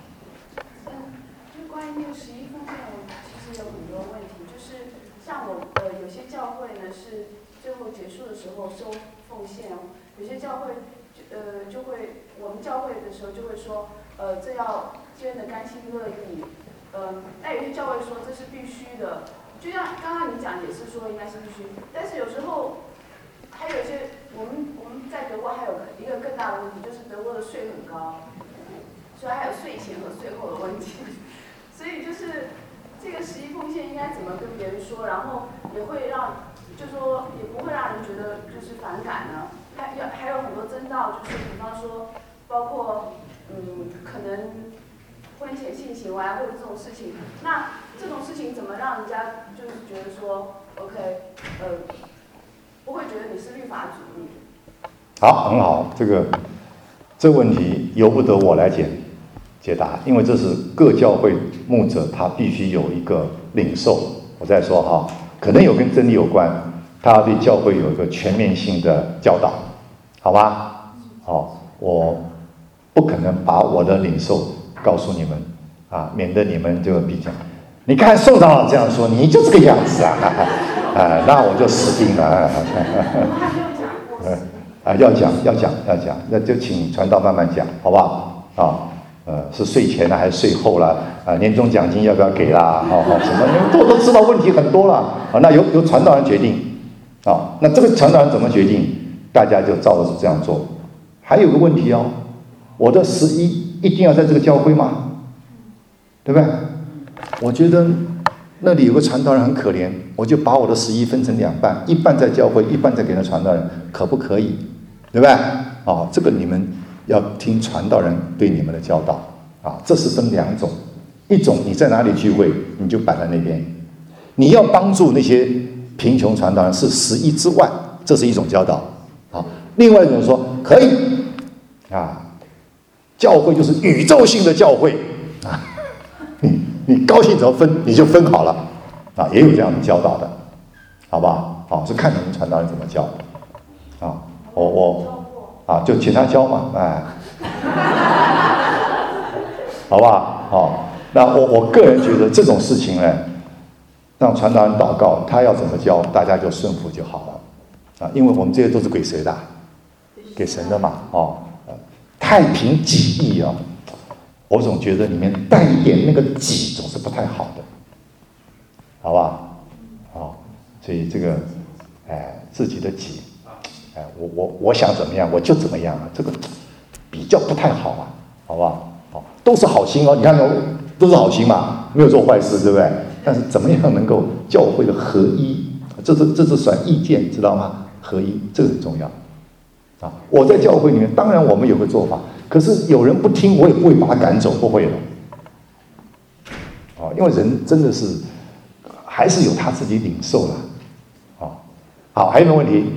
我们教会的时候就会说，这要捐得甘心乐意，但有些教会说这是必须的，就像刚刚你讲也是说应该是必须，但是有时候还有一些我们在德国还有一个更大的问题，就是德国的税很高，所以还有税前和税后的问题。所以就是这个11奉献应该怎么跟别人说，然后也会让，就说也不会让人觉得就是反感呢？还有很多征兆，就是比方说，包括可能婚前性行为或者这种事情，那这种事情怎么让人家就是觉得说 OK， 不会觉得你是律法主义？ 好，很好，这个问题由不得我来解答，因为这是各教会牧者他必须有一个领受。我再说哈，可能有跟真理有关，他要对教会有一个全面性的教导，好吧？好，我不可能把我的领受告诉你们啊，免得你们就比较。你看宋长老这样说，你就这个样子啊，那我就死定了。要讲，那就请传道慢慢讲，好不好？是税前了还是税后了？年终奖金要不要给啦？什么？你们都知道问题很多了。那由传道人决定。那这个传道人怎么决定？大家就照着这样做。还有个问题哦，我的11一定要在这个教会吗？对不对？我觉得那里有个传道人很可怜，我就把我的11分成2半，一半在教会，一半在给那传道人，可不可以？对不对？这个你们要听传道人对你们的教导这是分2种，一种你在哪里聚会，你就摆在那边，你要帮助那些贫穷传道人是11之外，这是一种教导另外一种说可以教会就是宇宙性的教会你高兴怎么分你就分好了也有这样的教导的，好不好？是看你们传道人怎么教我就请他教嘛，好不好？那我个人觉得这种事情呢，让传道人祷告，他要怎么教，大家就顺服就好了因为我们这些都是给谁的？给神的嘛太平己意我总觉得里面带一点那个己总是不太好的，好不好？所以这个自己的己我想怎么样我就怎么样这个比较不太好好不好？都是好心你看都是好心嘛，没有做坏事，对不对？但是怎么样能够教会的合一，这是算意见，知道吗？合一这个很重要我在教会里面，当然我们有个做法，可是有人不听，我也不会把他赶走，不会了因为人真的是还是有他自己领受了好，还有没有问题？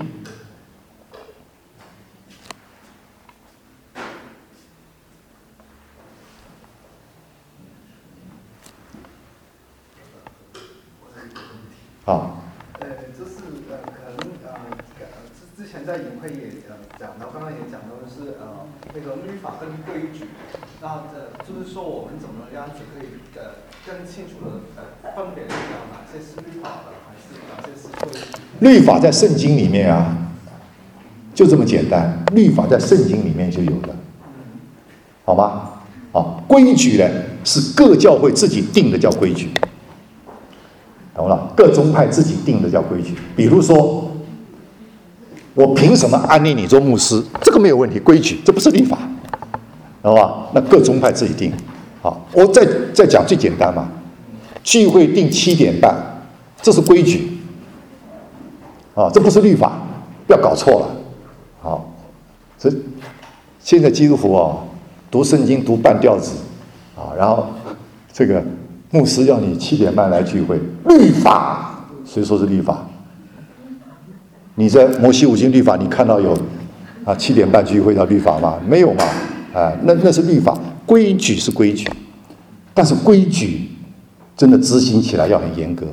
就是可能之前在营会也讲到，刚刚也讲到的是那个律法跟规矩，那就是说我们怎么样子可以更清楚的分别掉哪些是律法的，还是哪些是规矩？ 律法在圣经里面就这么简单，律法在圣经里面就有了，好吗？规矩呢是各教会自己定的叫规矩。懂了，各宗派自己定的叫规矩。比如说，我凭什么安利你做牧师？这个没有问题，规矩，这不是律法，好吧？那各宗派自己定。好，我再讲最简单嘛，聚会定7点半，这是规矩，这不是律法，不要搞错了。好，所以现在基督徒读圣经读半吊子然后这个。牧师要你7点半来聚会，律法，谁说是律法？你在摩西五经律法，你看到有7点半聚会叫律法吗？没有嘛，那是律法，规矩是规矩，但是规矩真的执行起来要很严格。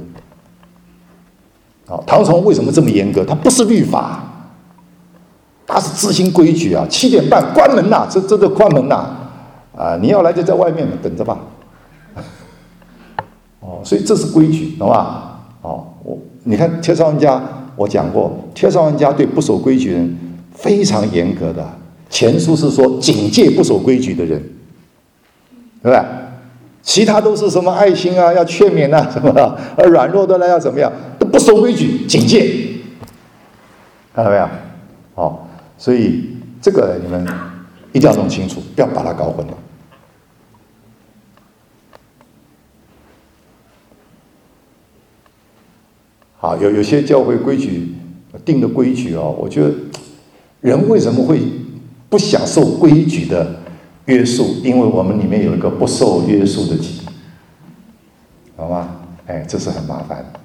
唐崇为什么这么严格？他不是律法，他是执行规矩7点半关门这关门你要来就在外面等着吧。所以这是规矩，懂吧？你看帖撒罗尼迦，我讲过，帖撒罗尼迦对不守规矩的人非常严格的。前书是说警戒不守规矩的人，对不对？其他都是什么爱心要劝勉什么的，软弱的呢要怎么样，都不守规矩，警戒，看到没有？ 所以这个你们一定要弄清楚，不要把它搞混了。好，有些教会规矩定的规矩哦，我觉得人为什么会不想受规矩的约束？因为我们里面有一个不受约束的己，好吗？哎，这是很麻烦的。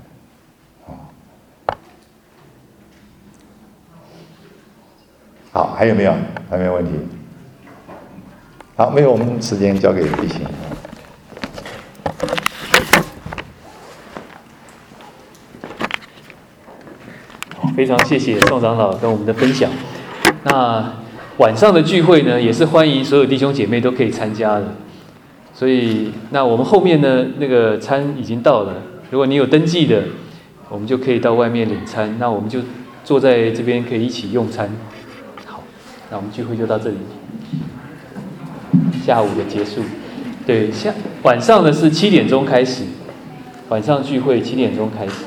好，还有没有？还没有问题？好，没有，我们时间交给弟兄。 非常谢谢宋长老跟我们的分享。那晚上的聚会呢，也是欢迎所有弟兄姐妹都可以参加的。所以，那我们后面呢，那个餐已经到了。如果你有登记的，我们就可以到外面领餐。那我们就坐在这边，可以一起用餐。好，那我们聚会就到这里。下午的结束，对，晚上呢是7点钟开始，晚上聚会7点钟开始。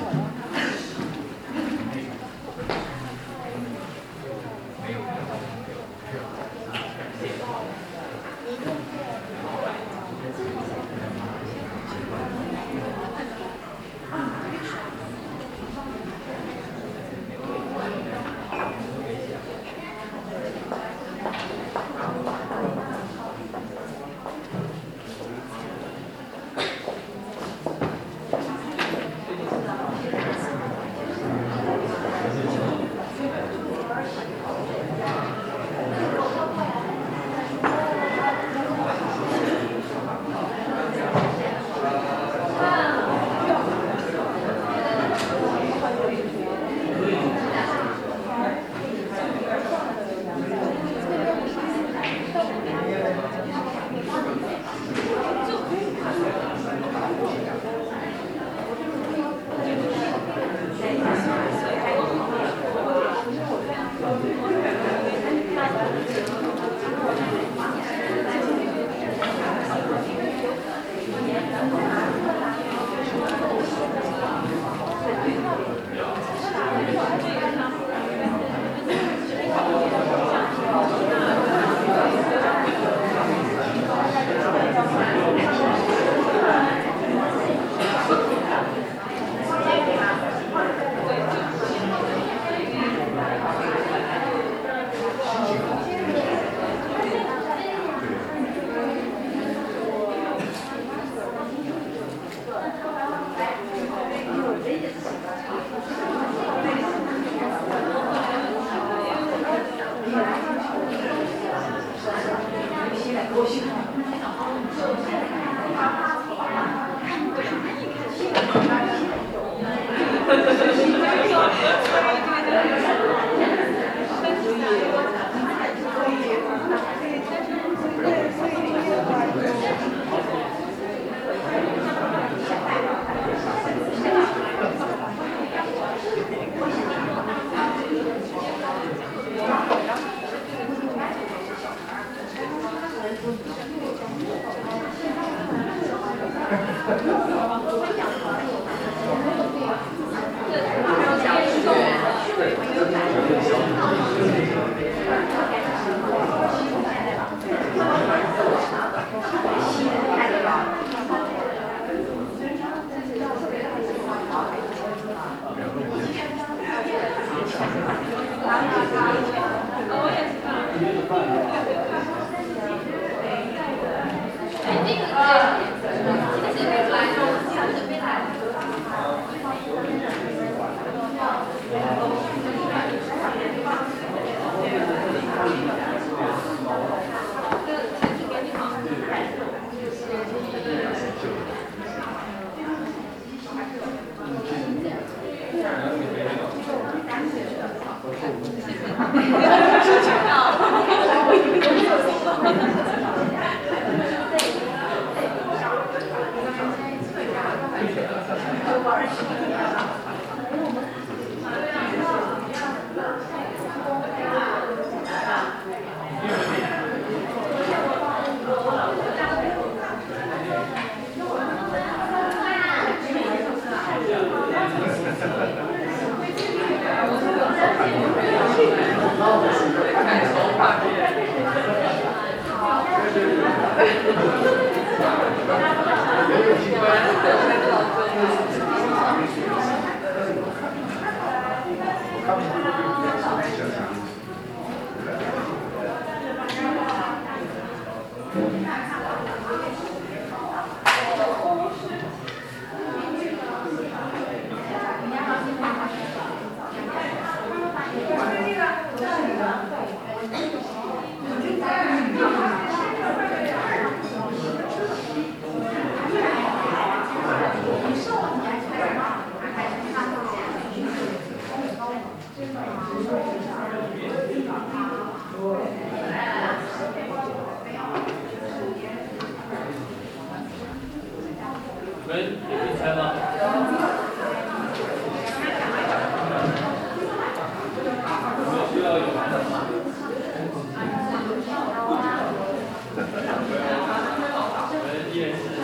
你们有订餐吗？有没有需要有完的吗？我们依然是。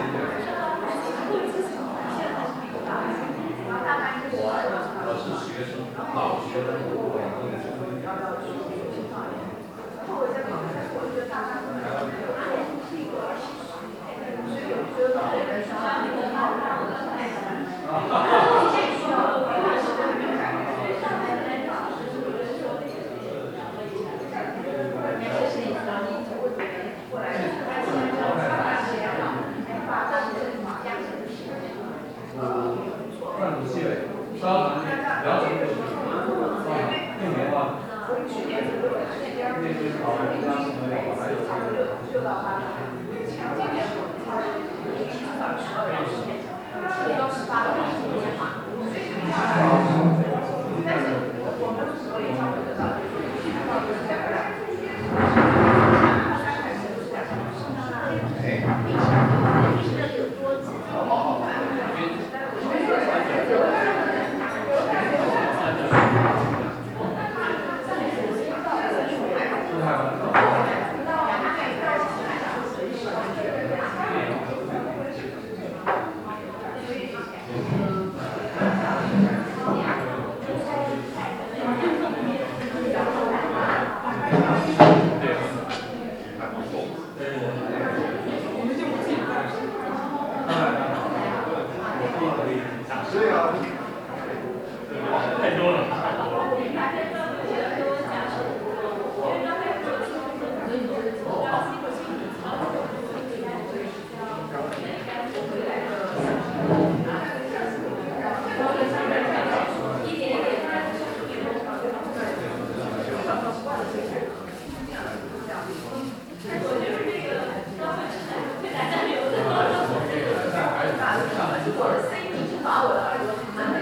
把我的耳朵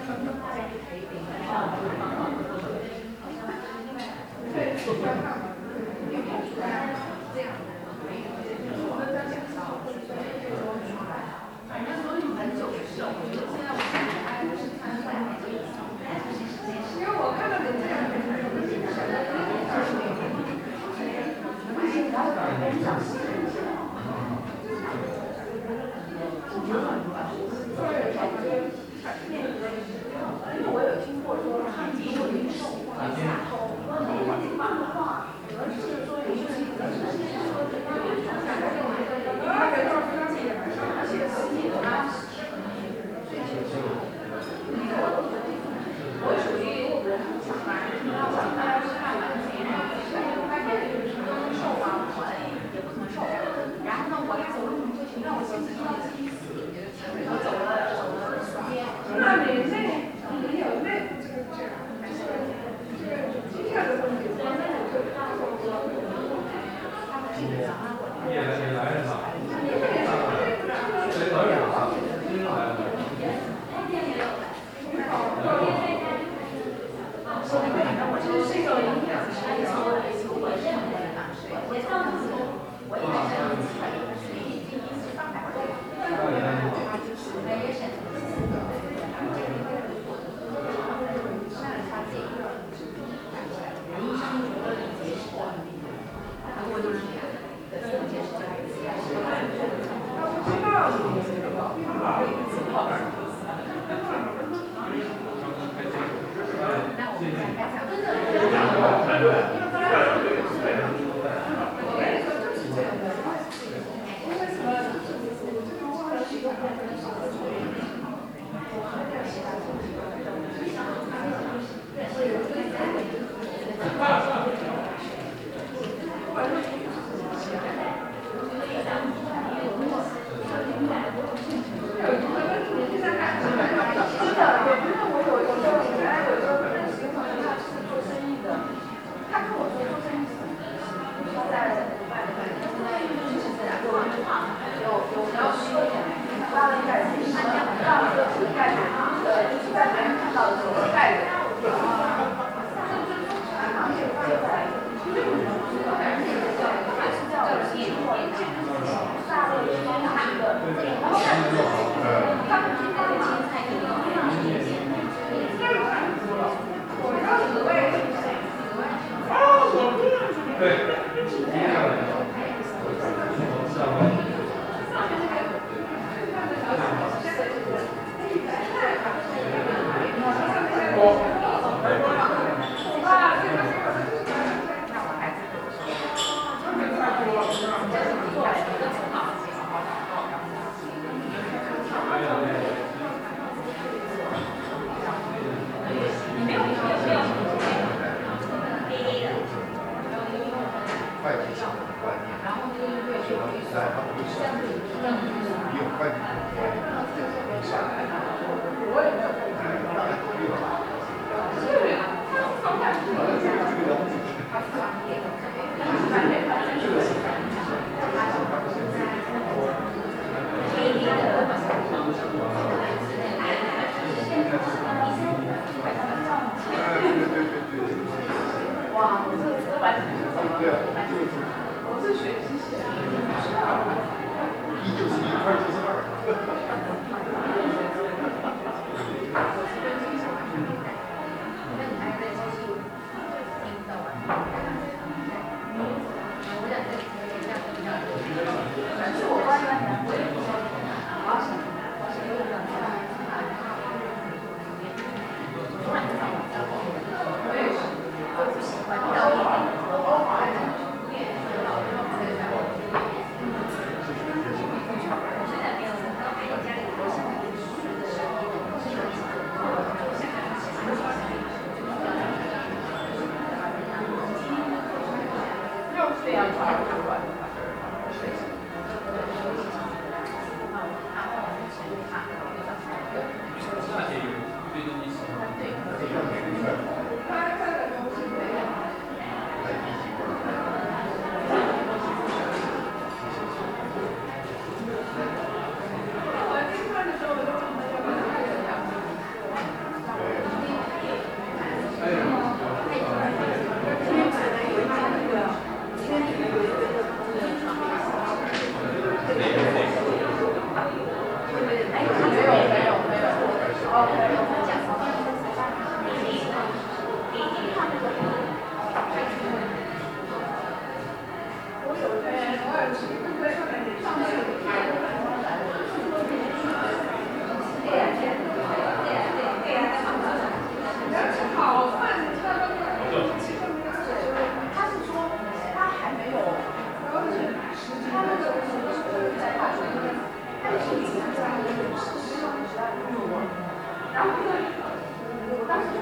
所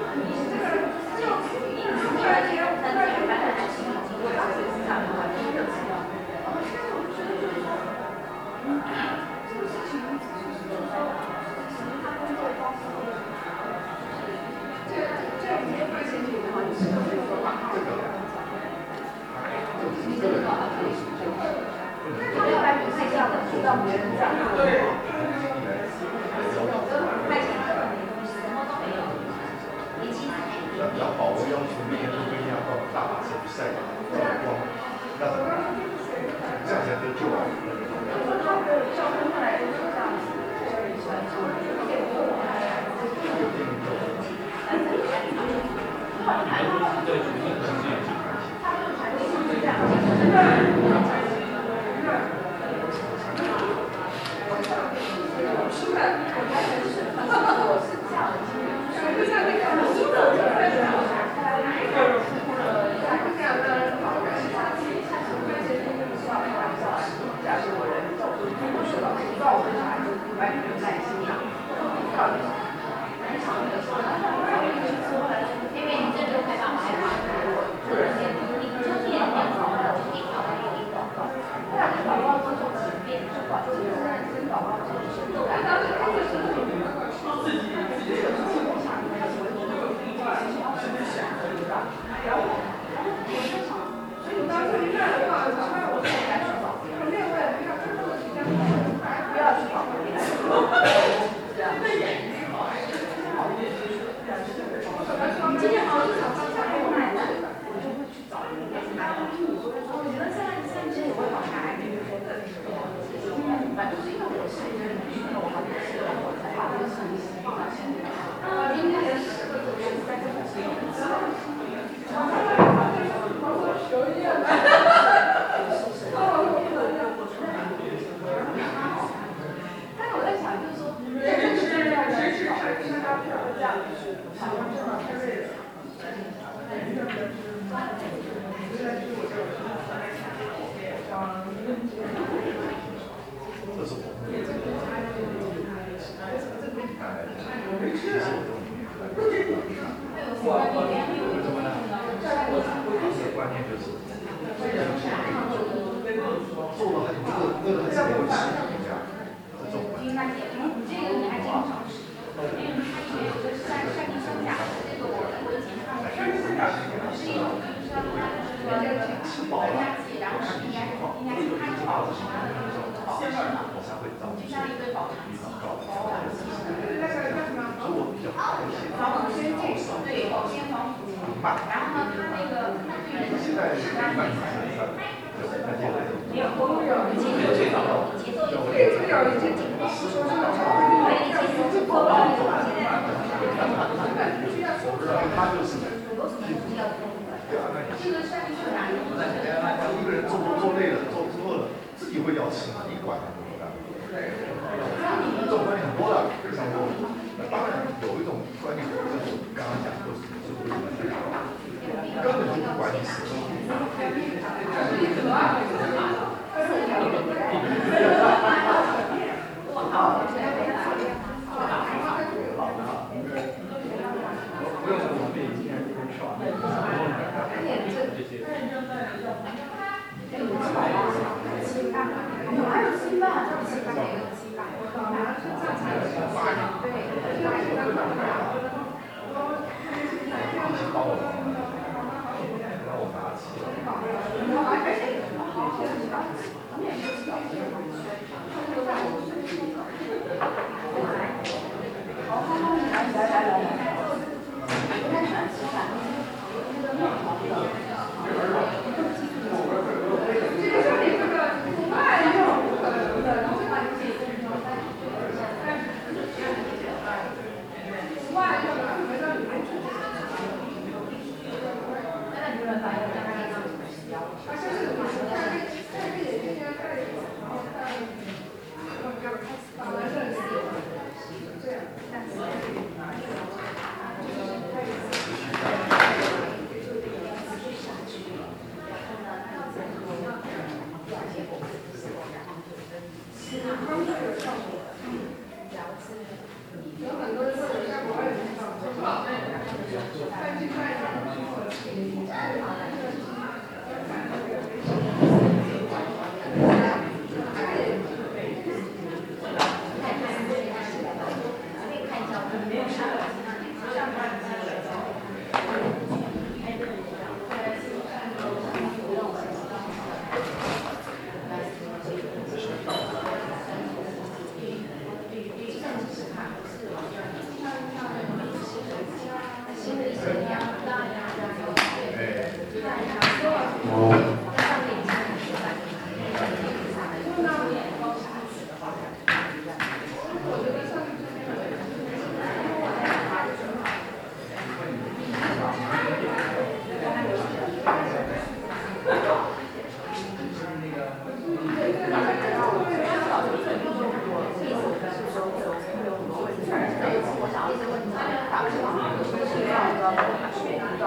有很多人说我在国外很少，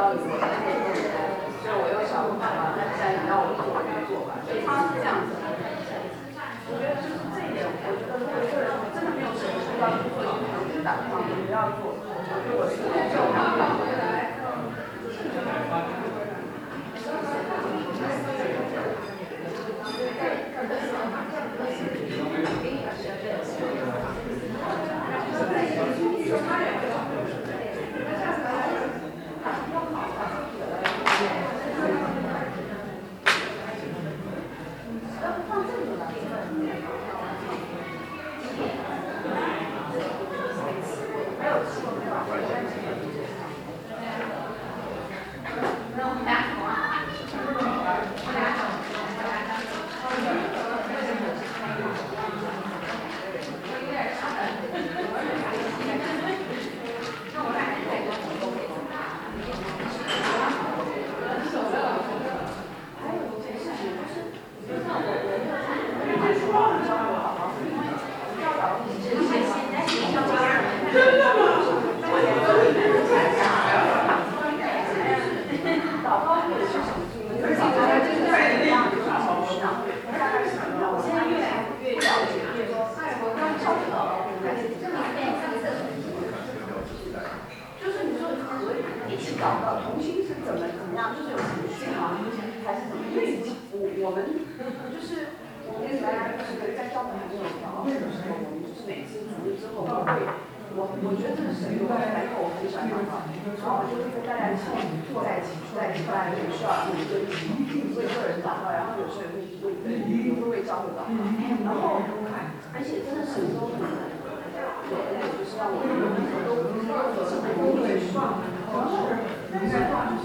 道理，所以我又想办法再让我做我就做吧，所以他是这样子。我觉得就是这一点，我觉得如果一个人真的没有什么需要去做，就是打方不要做。如果是这种我觉得这个神有来跟我分享方法，然后我就会跟大家一起坐在一起，大家也需要有一个为个人祷告，然后有时候也会为教会祷告，然后而且真的神都很有恩典，就是让我们都不是说什么都会说，然后那句话就是。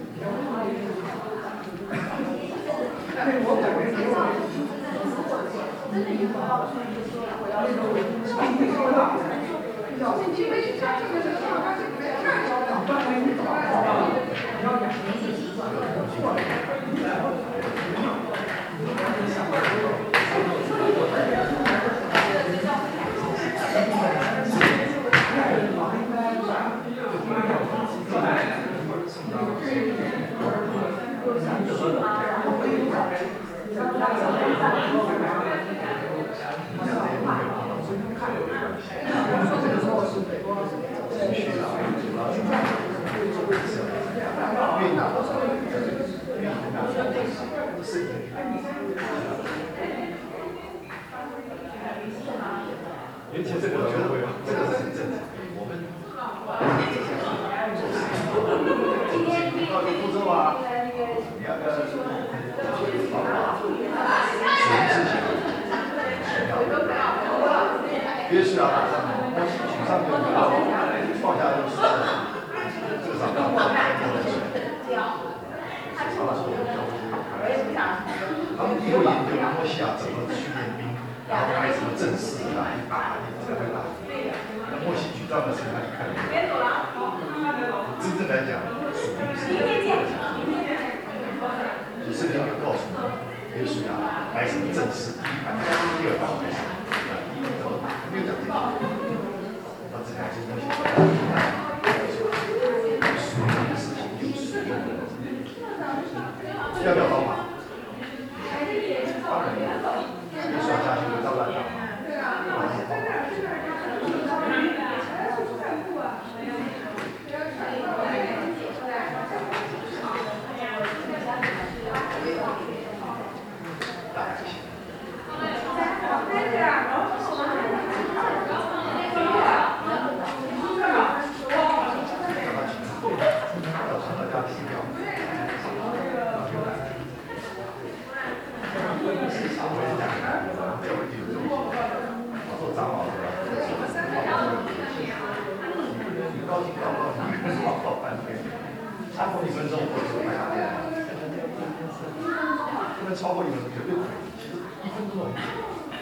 我本人也有真的以后要去，就是说我要因为其实这个我觉得这个是很正常，我们到福州啊，你要处理事情，约是要打仗，举上就放下就输了，这个上当他们以后研究摩西亚怎么训练兵，然后开什么阵势啊，一打一才会打。那摩西举杖的时候，他就看。真正来讲，属灵是就圣经有告诉你，约书亚开什么阵势，第二道开始，第一怎么打，没有讲这个。他只讲这东西。属灵的事情有属灵的东西，要不要帮忙？当然，你说下去会照乱打嘛。超过1分钟，我就买它。不能超过1分钟，绝对可以。其实1分钟很久。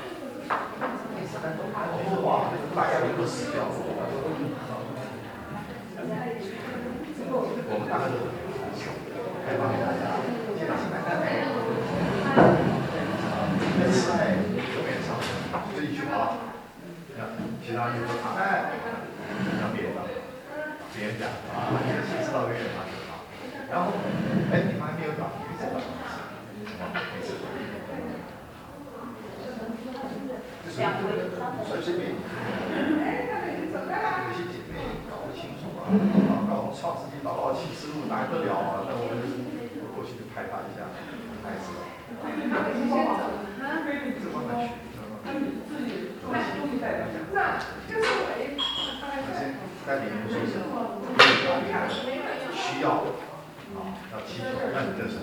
哇，大家都死掉了。我们大概都开放给大家，现在是买单。吃爱永远长存，这一句话，其他人说哎，让别人讲啊，你知道远远吗？ 然后，哎，你们还没有搞，没事，随便。有些姐妹搞不清楚啊，搞从创世纪搞到启示录哪得了啊？那我过去就拍他一下，孩子。这慢慢学，在里面说什么？需要要祈求，那你这是。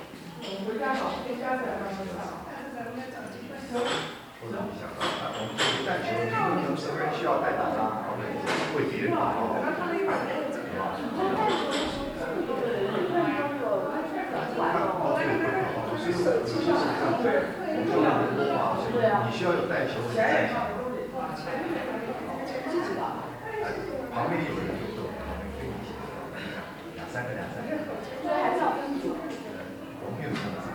或者你想到我们去带球，有什么人需要带打啦？为别人祷告，你需要有带球的在场，旁边有人就动，可以一起两三个，我没有这样子。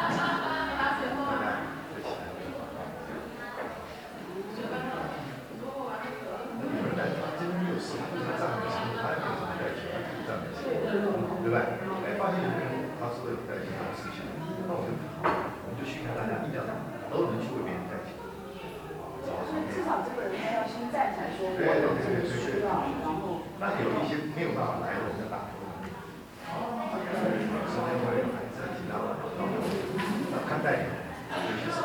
对吧？哎，发现有人他说有带球这种事情，那我们就训练大家一定要都能去为别人带球。 至少这个人他要先站起来说，我有这个需要，然后。 那有一些没有办法来的，我们就打球。身边会有孩子其他的，那看待有些是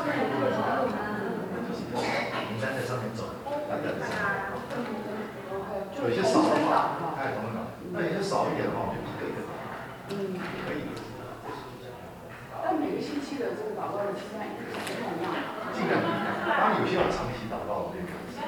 名单在上面走，大家在上面。有些少的话，哎，懂了。那有些少一点的话，我们就一个一个。可以。 但每个星期的这个祷告的期间也是不一样的。 尽量不一样，当然有些要长期祷告的。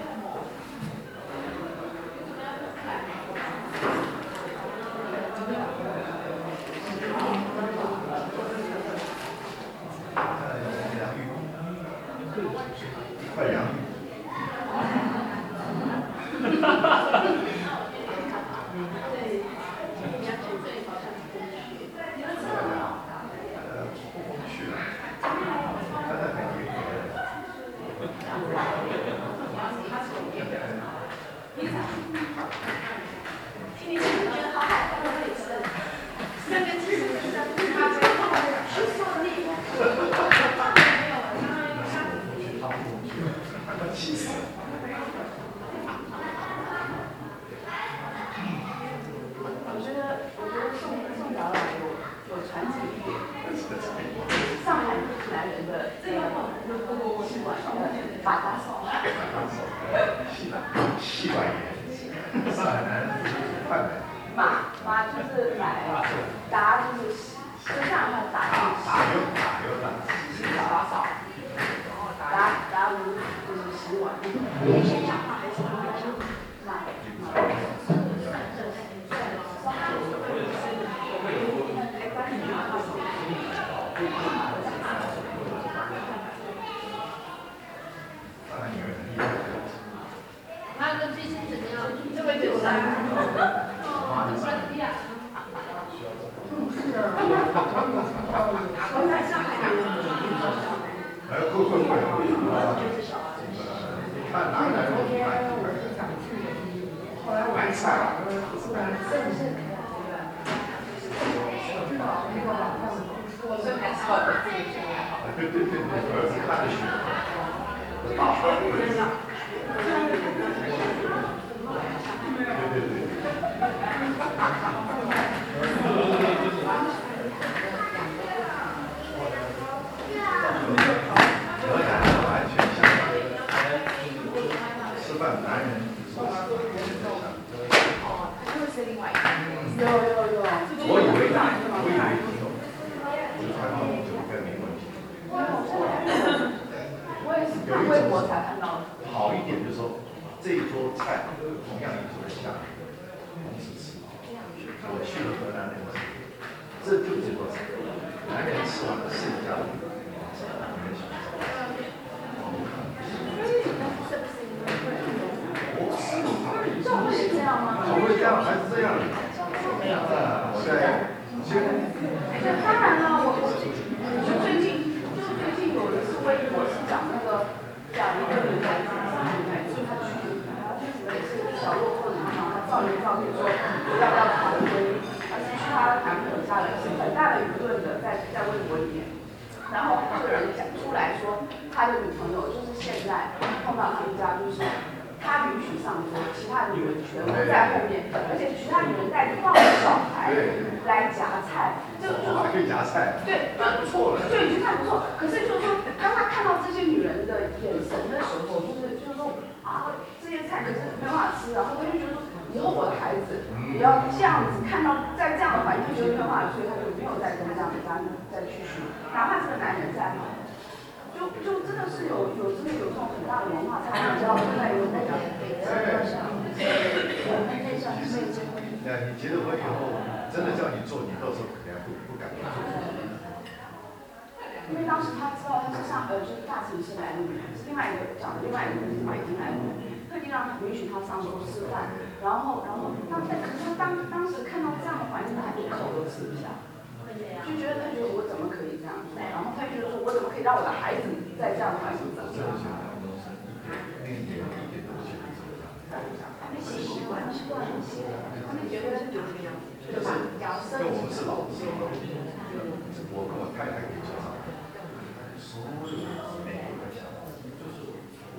快凉雨。 小落后的地方，他照一照，比如说要不要考一堆，还是去她男朋友家人是很大的舆论的，在微博里面，然后就有人讲出来说，他的女朋友就是现在碰到他们家，就是他允许上桌，其他的女人全部在后面，而且其他女人带着抱着小孩来夹菜，就还可以夹菜， 对， 不错了， 就已经算不错。可是就是说，当他看到这些女人的眼神的时候，就是说啊，这些菜可是没办法吃，然后他就觉得说，以后我的孩子也要这样子看到，在这样的环境觉得没有办法，所以他就没有再跟这样的家庭再继续，哪怕这个男人再好。就真的是有这种很大的文化差异，知道现在有那个你结了婚以后，真的叫你做，你到时候肯定不敢做。 因为当时他知道他是就是大城市来的女孩，是另外一个找的另外一个是北京来的，特地让他允许他上桌吃饭，然后可是当时看到这样的环境，他一口都吃不下。就觉得我怎么可以这样做？然后他就觉得说，我怎么可以让我的孩子在这样的环境长大？他们习惯，他们觉得就是这样，对吧？因为我们是老师， 我跟我太太可以说上，所有的每个小孩就是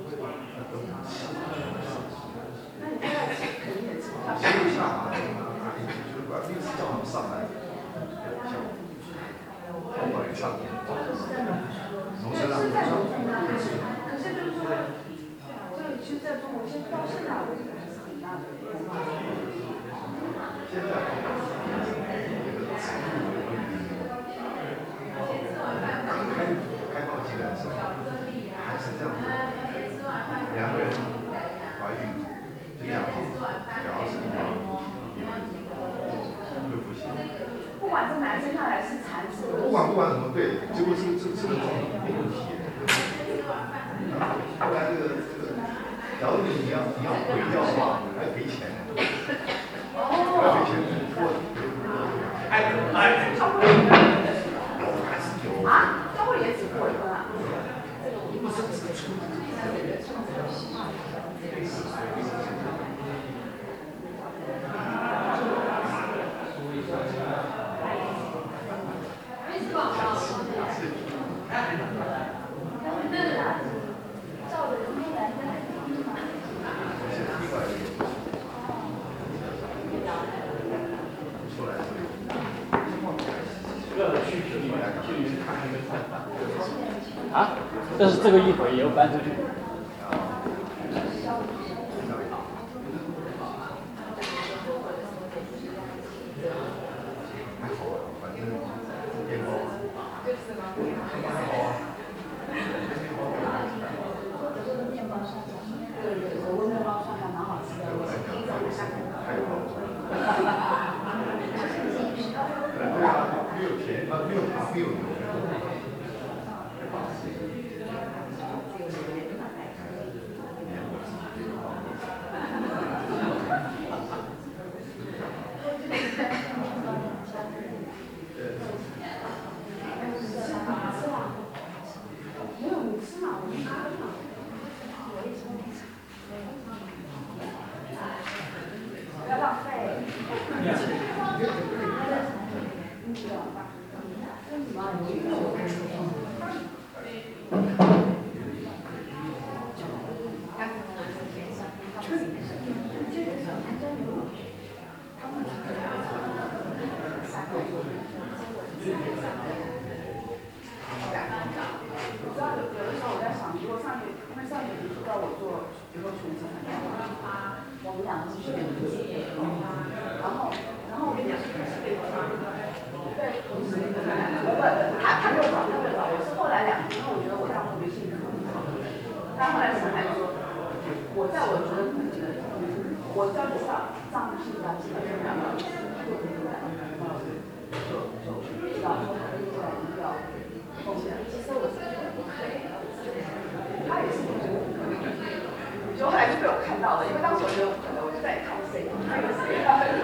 那你太太肯定也吃不下。 吃不下，就是管律师叫他们上来。好晚上，农村啊， 可是就是说，其实在中国，现在到现在为止还是很大的文化差异。 现在开放进来的时候，还是这样子，两个人怀孕就这样子，然后是会不行。 不管这男生看来是残次的， 不管什么，对，结果这个没问题。后来这个，假如你要毁掉的话，还赔钱。还赔钱。 教会也只过一分啊。 啊，但是这个一会也要搬出去。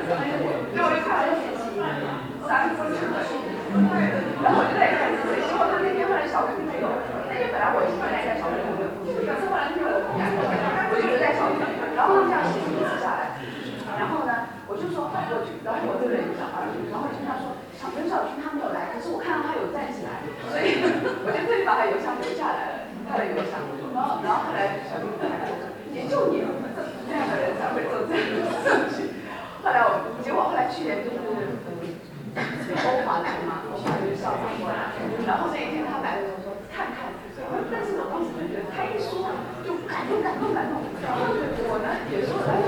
然后我就在看是谁，希望跑过去，然后我这个人有小孩，然后就跟他说，刘小军他没有来，可是我看到他有站起来，所以我就特地把他邮箱留下来了，他的邮箱。然后后来小军还跟我说，也就你这样的人才会做这样的事情。结果后来去年就是欧华来嘛，欧华就是校长过来，然后那一天他来的时候说看看，但是我当时就觉得他一说就感动，然后我呢也说来